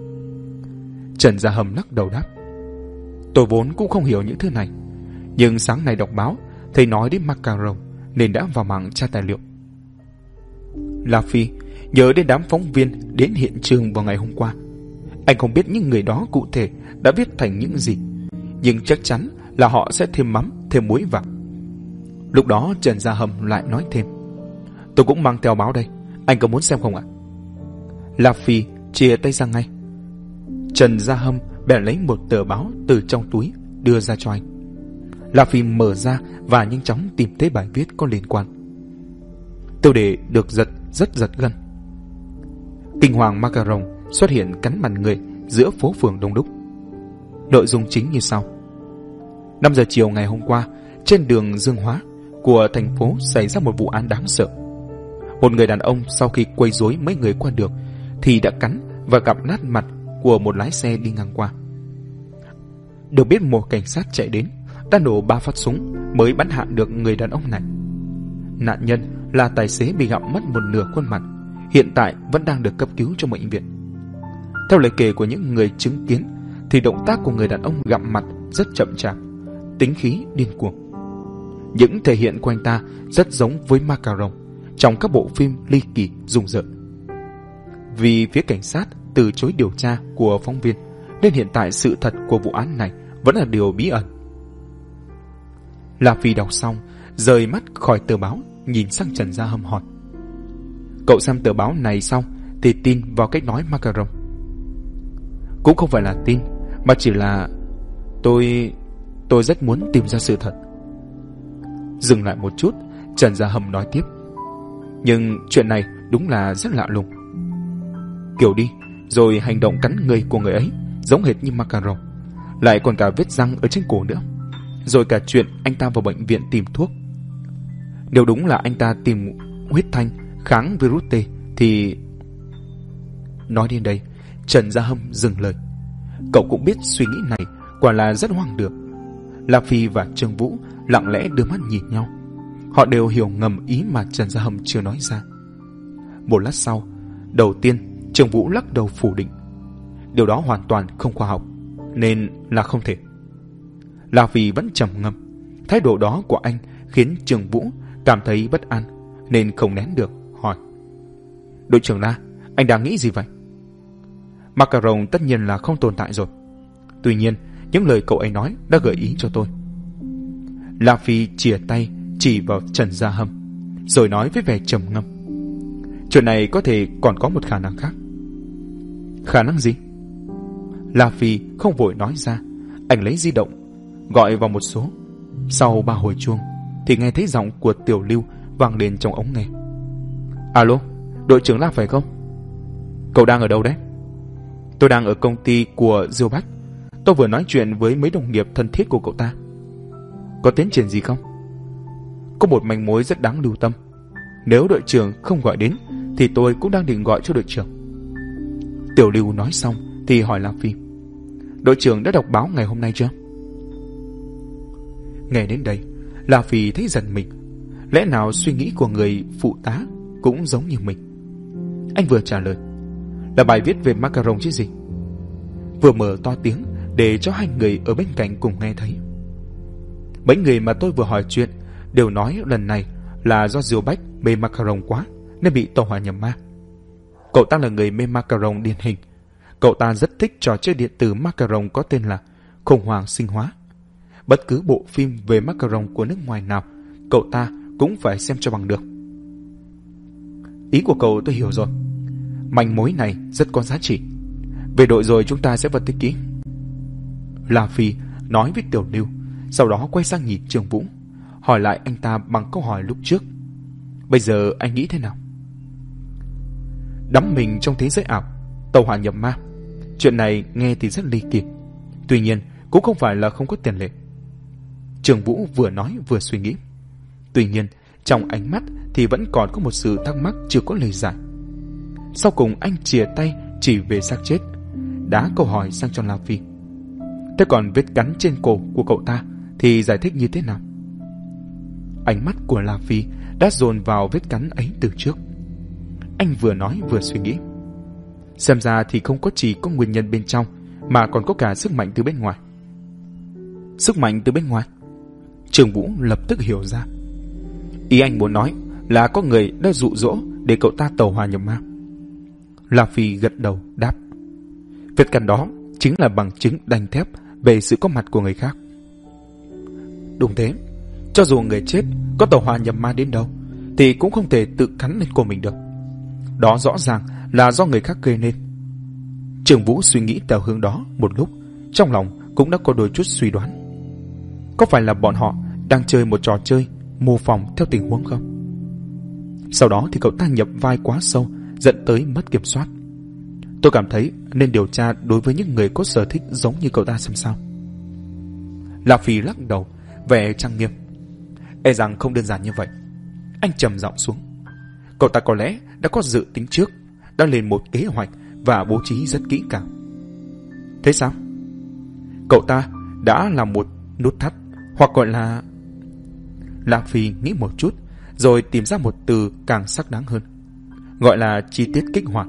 Trần Gia Hâm lắc đầu đáp, tôi vốn cũng không hiểu những thứ này, nhưng sáng nay đọc báo thầy nói đến macaron nên đã vào mạng tra tài liệu. La Phi nhớ đến đám phóng viên đến hiện trường vào ngày hôm qua. Anh không biết những người đó cụ thể đã viết thành những gì, nhưng chắc chắn là họ sẽ thêm mắm, thêm muối vào. Lúc đó Trần Gia Hâm lại nói thêm, tôi cũng mang theo báo đây, anh có muốn xem không ạ? La Phi chia tay ra ngay. Trần Gia Hâm bèn lấy một tờ báo từ trong túi đưa ra cho anh. La Phi mở ra và nhanh chóng tìm thấy bài viết có liên quan. Tiêu đề được giật rất giật gân. Kinh hoàng macaron xuất hiện cắn mặt người giữa phố phường đông đúc. Nội dung chính như sau. năm giờ chiều ngày hôm qua, trên đường Dương Hóa của thành phố xảy ra một vụ án đáng sợ. Một người đàn ông sau khi quấy rối mấy người qua đường thì đã cắn và gặm nát mặt của một lái xe đi ngang qua. Được biết một cảnh sát chạy đến đã nổ ba phát súng mới bắn hạ được người đàn ông này. Nạn nhân là tài xế bị gặm mất một nửa khuôn mặt, hiện tại vẫn đang được cấp cứu trong bệnh viện. Theo lời kể của những người chứng kiến thì động tác của người đàn ông gặm mặt rất chậm chạp, tính khí điên cuồng. Những thể hiện của anh ta rất giống với macaron trong các bộ phim ly kỳ rùng rợn. Vì phía cảnh sát từ chối điều tra của phóng viên nên hiện tại sự thật của vụ án này vẫn là điều bí ẩn. La Phi đọc xong, rời mắt khỏi tờ báo, nhìn sang Trần Gia Hâm hỏi, cậu xem tờ báo này xong thì tin vào cách nói macaron? Cũng không phải là tin, mà chỉ là tôi tôi rất muốn tìm ra sự thật. Dừng lại một chút, Trần Gia Hâm nói tiếp, nhưng chuyện này đúng là rất lạ lùng. Kiểu đi rồi hành động cắn người của người ấy giống hệt như macaron, lại còn cả vết răng ở trên cổ nữa, rồi cả chuyện anh ta vào bệnh viện tìm thuốc. Nếu đúng là anh ta tìm huyết thanh kháng virus T thì... Nói đến đây, Trần Gia Hâm dừng lời. Cậu cũng biết suy nghĩ này quả là rất hoang đường. La Phi và Trương Vũ lặng lẽ đưa mắt nhìn nhau. Họ đều hiểu ngầm ý mà Trần Gia Hâm chưa nói ra. Một lát sau, đầu tiên Trương Vũ lắc đầu phủ định. Điều đó hoàn toàn không khoa học, nên là không thể. La Phi vẫn trầm ngâm. Thái độ đó của anh khiến Trương Vũ cảm thấy bất an, nên không nén được hỏi, đội trưởng La, anh đang nghĩ gì vậy? Macaron tất nhiên là không tồn tại rồi. Tuy nhiên, những lời cậu ấy nói đã gợi ý cho tôi. La Phi chìa tay chỉ vào Trần Gia Hâm. rồi nói với vẻ trầm ngâm. Chuyện này có thể còn có một khả năng khác. Khả năng gì? La Phi không vội nói ra. Anh lấy di động, gọi vào một số. Sau ba hồi chuông thì nghe thấy giọng của Tiểu Lưu vang lên trong ống nghe. Alo, đội trưởng La phải không? Cậu đang ở đâu đấy? Tôi đang ở công ty của Diêu Bách. Tôi vừa nói chuyện với mấy đồng nghiệp thân thiết của cậu ta. Có tiến triển gì không? Có một manh mối rất đáng lưu tâm. Nếu đội trưởng không gọi đến thì tôi cũng đang định gọi cho đội trưởng. Tiểu Lưu nói xong thì hỏi La Phi. Đội trưởng đã đọc báo ngày hôm nay chưa? Nghe đến đây, La Phi thấy giận mình. Lẽ nào suy nghĩ của người phụ tá cũng giống như mình? Anh vừa trả lời. Là bài viết về macaron chứ gì? Vừa mở to tiếng để cho hai người ở bên cạnh cùng nghe thấy. Mấy người mà tôi vừa hỏi chuyện đều nói lần này là do Diêu Bách mê macaron quá nên bị tàu hỏa nhập ma. Cậu ta là người mê macaron điển hình. Cậu ta rất thích trò chơi điện tử macaron có tên là khủng hoảng sinh hóa. Bất cứ bộ phim về macaron của nước ngoài nào, cậu ta cũng phải xem cho bằng được. Ý của cậu tôi hiểu rồi. Manh mối này rất có giá trị. Về đội rồi chúng ta sẽ phân tích kỹ. La Phi nói với Tiểu Lưu, sau đó quay sang nhìn Trương Vũ, hỏi lại anh ta bằng câu hỏi lúc trước. Bây giờ anh nghĩ thế nào? Đắm mình trong thế giới ảo, tàu hỏa nhập ma. Chuyện này nghe thì rất ly kỳ. Tuy nhiên cũng không phải là không có tiền lệ. Trương Vũ vừa nói vừa suy nghĩ. Tuy nhiên trong ánh mắt thì vẫn còn có một sự thắc mắc chưa có lời giải. Sau cùng anh chìa tay chỉ về xác chết, đá câu hỏi sang cho La Phi. Thế còn vết cắn trên cổ của cậu ta thì giải thích như thế nào? Ánh mắt của La Phi đã dồn vào vết cắn ấy từ trước. Anh vừa nói vừa suy nghĩ. Xem ra thì không có chỉ có nguyên nhân bên trong, mà còn có cả sức mạnh từ bên ngoài. Sức mạnh từ bên ngoài? Trương Vũ lập tức hiểu ra. Ý anh muốn nói là có người đã dụ dỗ để cậu ta tàu hỏa nhập ma. La Phi gật đầu đáp. Vết cắn đó chính là bằng chứng đanh thép về sự có mặt của người khác. Đúng thế, cho dù người chết có tàu hỏa nhập ma đến đâu thì cũng không thể tự cắn lên cổ mình được. Đó rõ ràng là do người khác gây nên. Trương Vũ suy nghĩ theo hướng đó một lúc, trong lòng cũng đã có đôi chút suy đoán. Có phải là bọn họ đang chơi một trò chơi mô phỏng theo tình huống không? Sau đó thì cậu ta nhập vai quá sâu, dẫn tới mất kiểm soát. Tôi cảm thấy nên điều tra đối với những người có sở thích giống như cậu ta xem sao. La Phi lắc đầu, vẻ trang nghiêm. E rằng không đơn giản như vậy. Anh trầm giọng xuống. Cậu ta có lẽ đã có dự tính trước, đã lên một kế hoạch và bố trí rất kỹ càng. Thế sao? Cậu ta đã làm một nút thắt, hoặc gọi là... La Phi nghĩ một chút, rồi tìm ra một từ càng sắc đáng hơn. Gọi là chi tiết kích hoạt.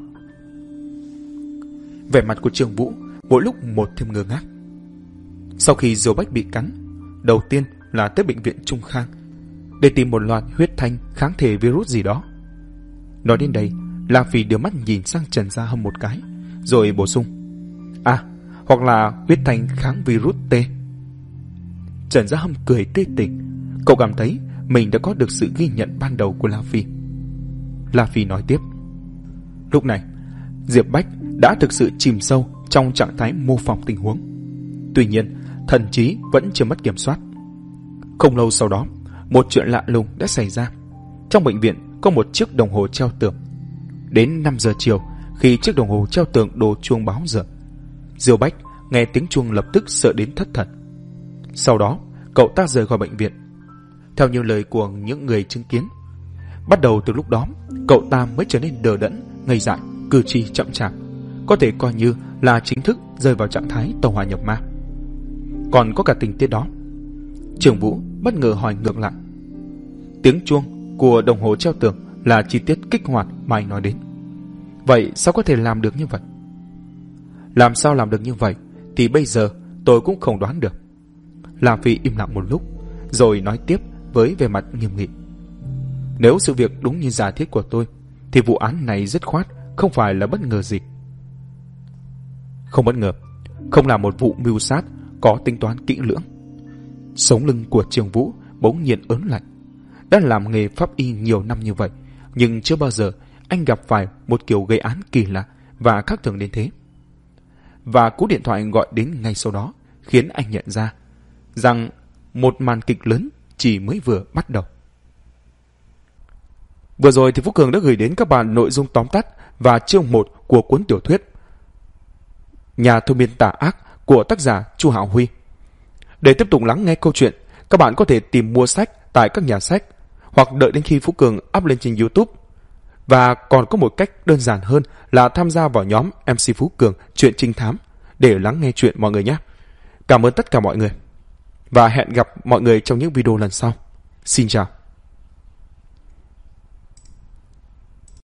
Vẻ mặt của Trương Vũ mỗi lúc một thêm ngơ ngác. Sau khi Diêu Bách bị cắn, đầu tiên là tới bệnh viện Trung Khang để tìm một loạt huyết thanh kháng thể virus gì đó. Nói đến đây, La Phi đưa mắt nhìn sang Trần Gia Hâm một cái, rồi bổ sung. À, hoặc là huyết thanh kháng virus T. Trần Gia Hâm cười tươi tỉnh. Cậu cảm thấy mình đã có được sự ghi nhận ban đầu của La Phi. La Phi nói tiếp. Lúc này, Diệp Bách đã thực sự chìm sâu trong trạng thái mô phỏng tình huống. Tuy nhiên, thần trí vẫn chưa mất kiểm soát. Không lâu sau đó, một chuyện lạ lùng đã xảy ra. Trong bệnh viện có một chiếc đồng hồ treo tường. Đến năm giờ chiều, khi chiếc đồng hồ treo tường đổ chuông báo giờ, Diêu Bách nghe tiếng chuông lập tức sợ đến thất thần. Sau đó, cậu ta rời khỏi bệnh viện. Theo như lời của những người chứng kiến, bắt đầu từ lúc đó, cậu ta mới trở nên đờ đẫn, ngây dại, cử chỉ chậm chạp, có thể coi như là chính thức rơi vào trạng thái tàu hỏa nhập ma. Còn có cả tình tiết đó. Trương Vũ bất ngờ hỏi ngược lại. Tiếng chuông của đồng hồ treo tường là chi tiết kích hoạt mà anh nói đến. Vậy sao có thể làm được như vậy? Làm sao làm được như vậy thì bây giờ tôi cũng không đoán được. La Phi im lặng một lúc, rồi nói tiếp với vẻ mặt nghiêm nghị. Nếu sự việc đúng như giả thiết của tôi, thì vụ án này dứt khoát không phải là bất ngờ gì. Không bất ngờ, không là một vụ mưu sát có tính toán kỹ lưỡng. Sống lưng của Trương Vũ bỗng nhiên ớn lạnh. đã làm nghề pháp y nhiều năm như vậy, nhưng chưa bao giờ anh gặp phải một kiểu gây án kỳ lạ và khác thường đến thế. Và cú điện thoại gọi đến ngay sau đó khiến anh nhận ra rằng một màn kịch lớn chỉ mới vừa bắt đầu. Vừa rồi thì Phú Cường đã gửi đến các bạn nội dung tóm tắt và chương một của cuốn tiểu thuyết Nhà thôi miên tà ác của tác giả Chu Hạo Huy. Để tiếp tục lắng nghe câu chuyện, các bạn có thể tìm mua sách tại các nhà sách hoặc đợi đến khi Phú Cường up lên trên YouTube. Và còn có một cách đơn giản hơn là tham gia vào nhóm em xê Phú Cường Chuyện Trinh Thám để lắng nghe chuyện mọi người nhé. Cảm ơn tất cả mọi người và hẹn gặp mọi người trong những video lần sau. Xin chào.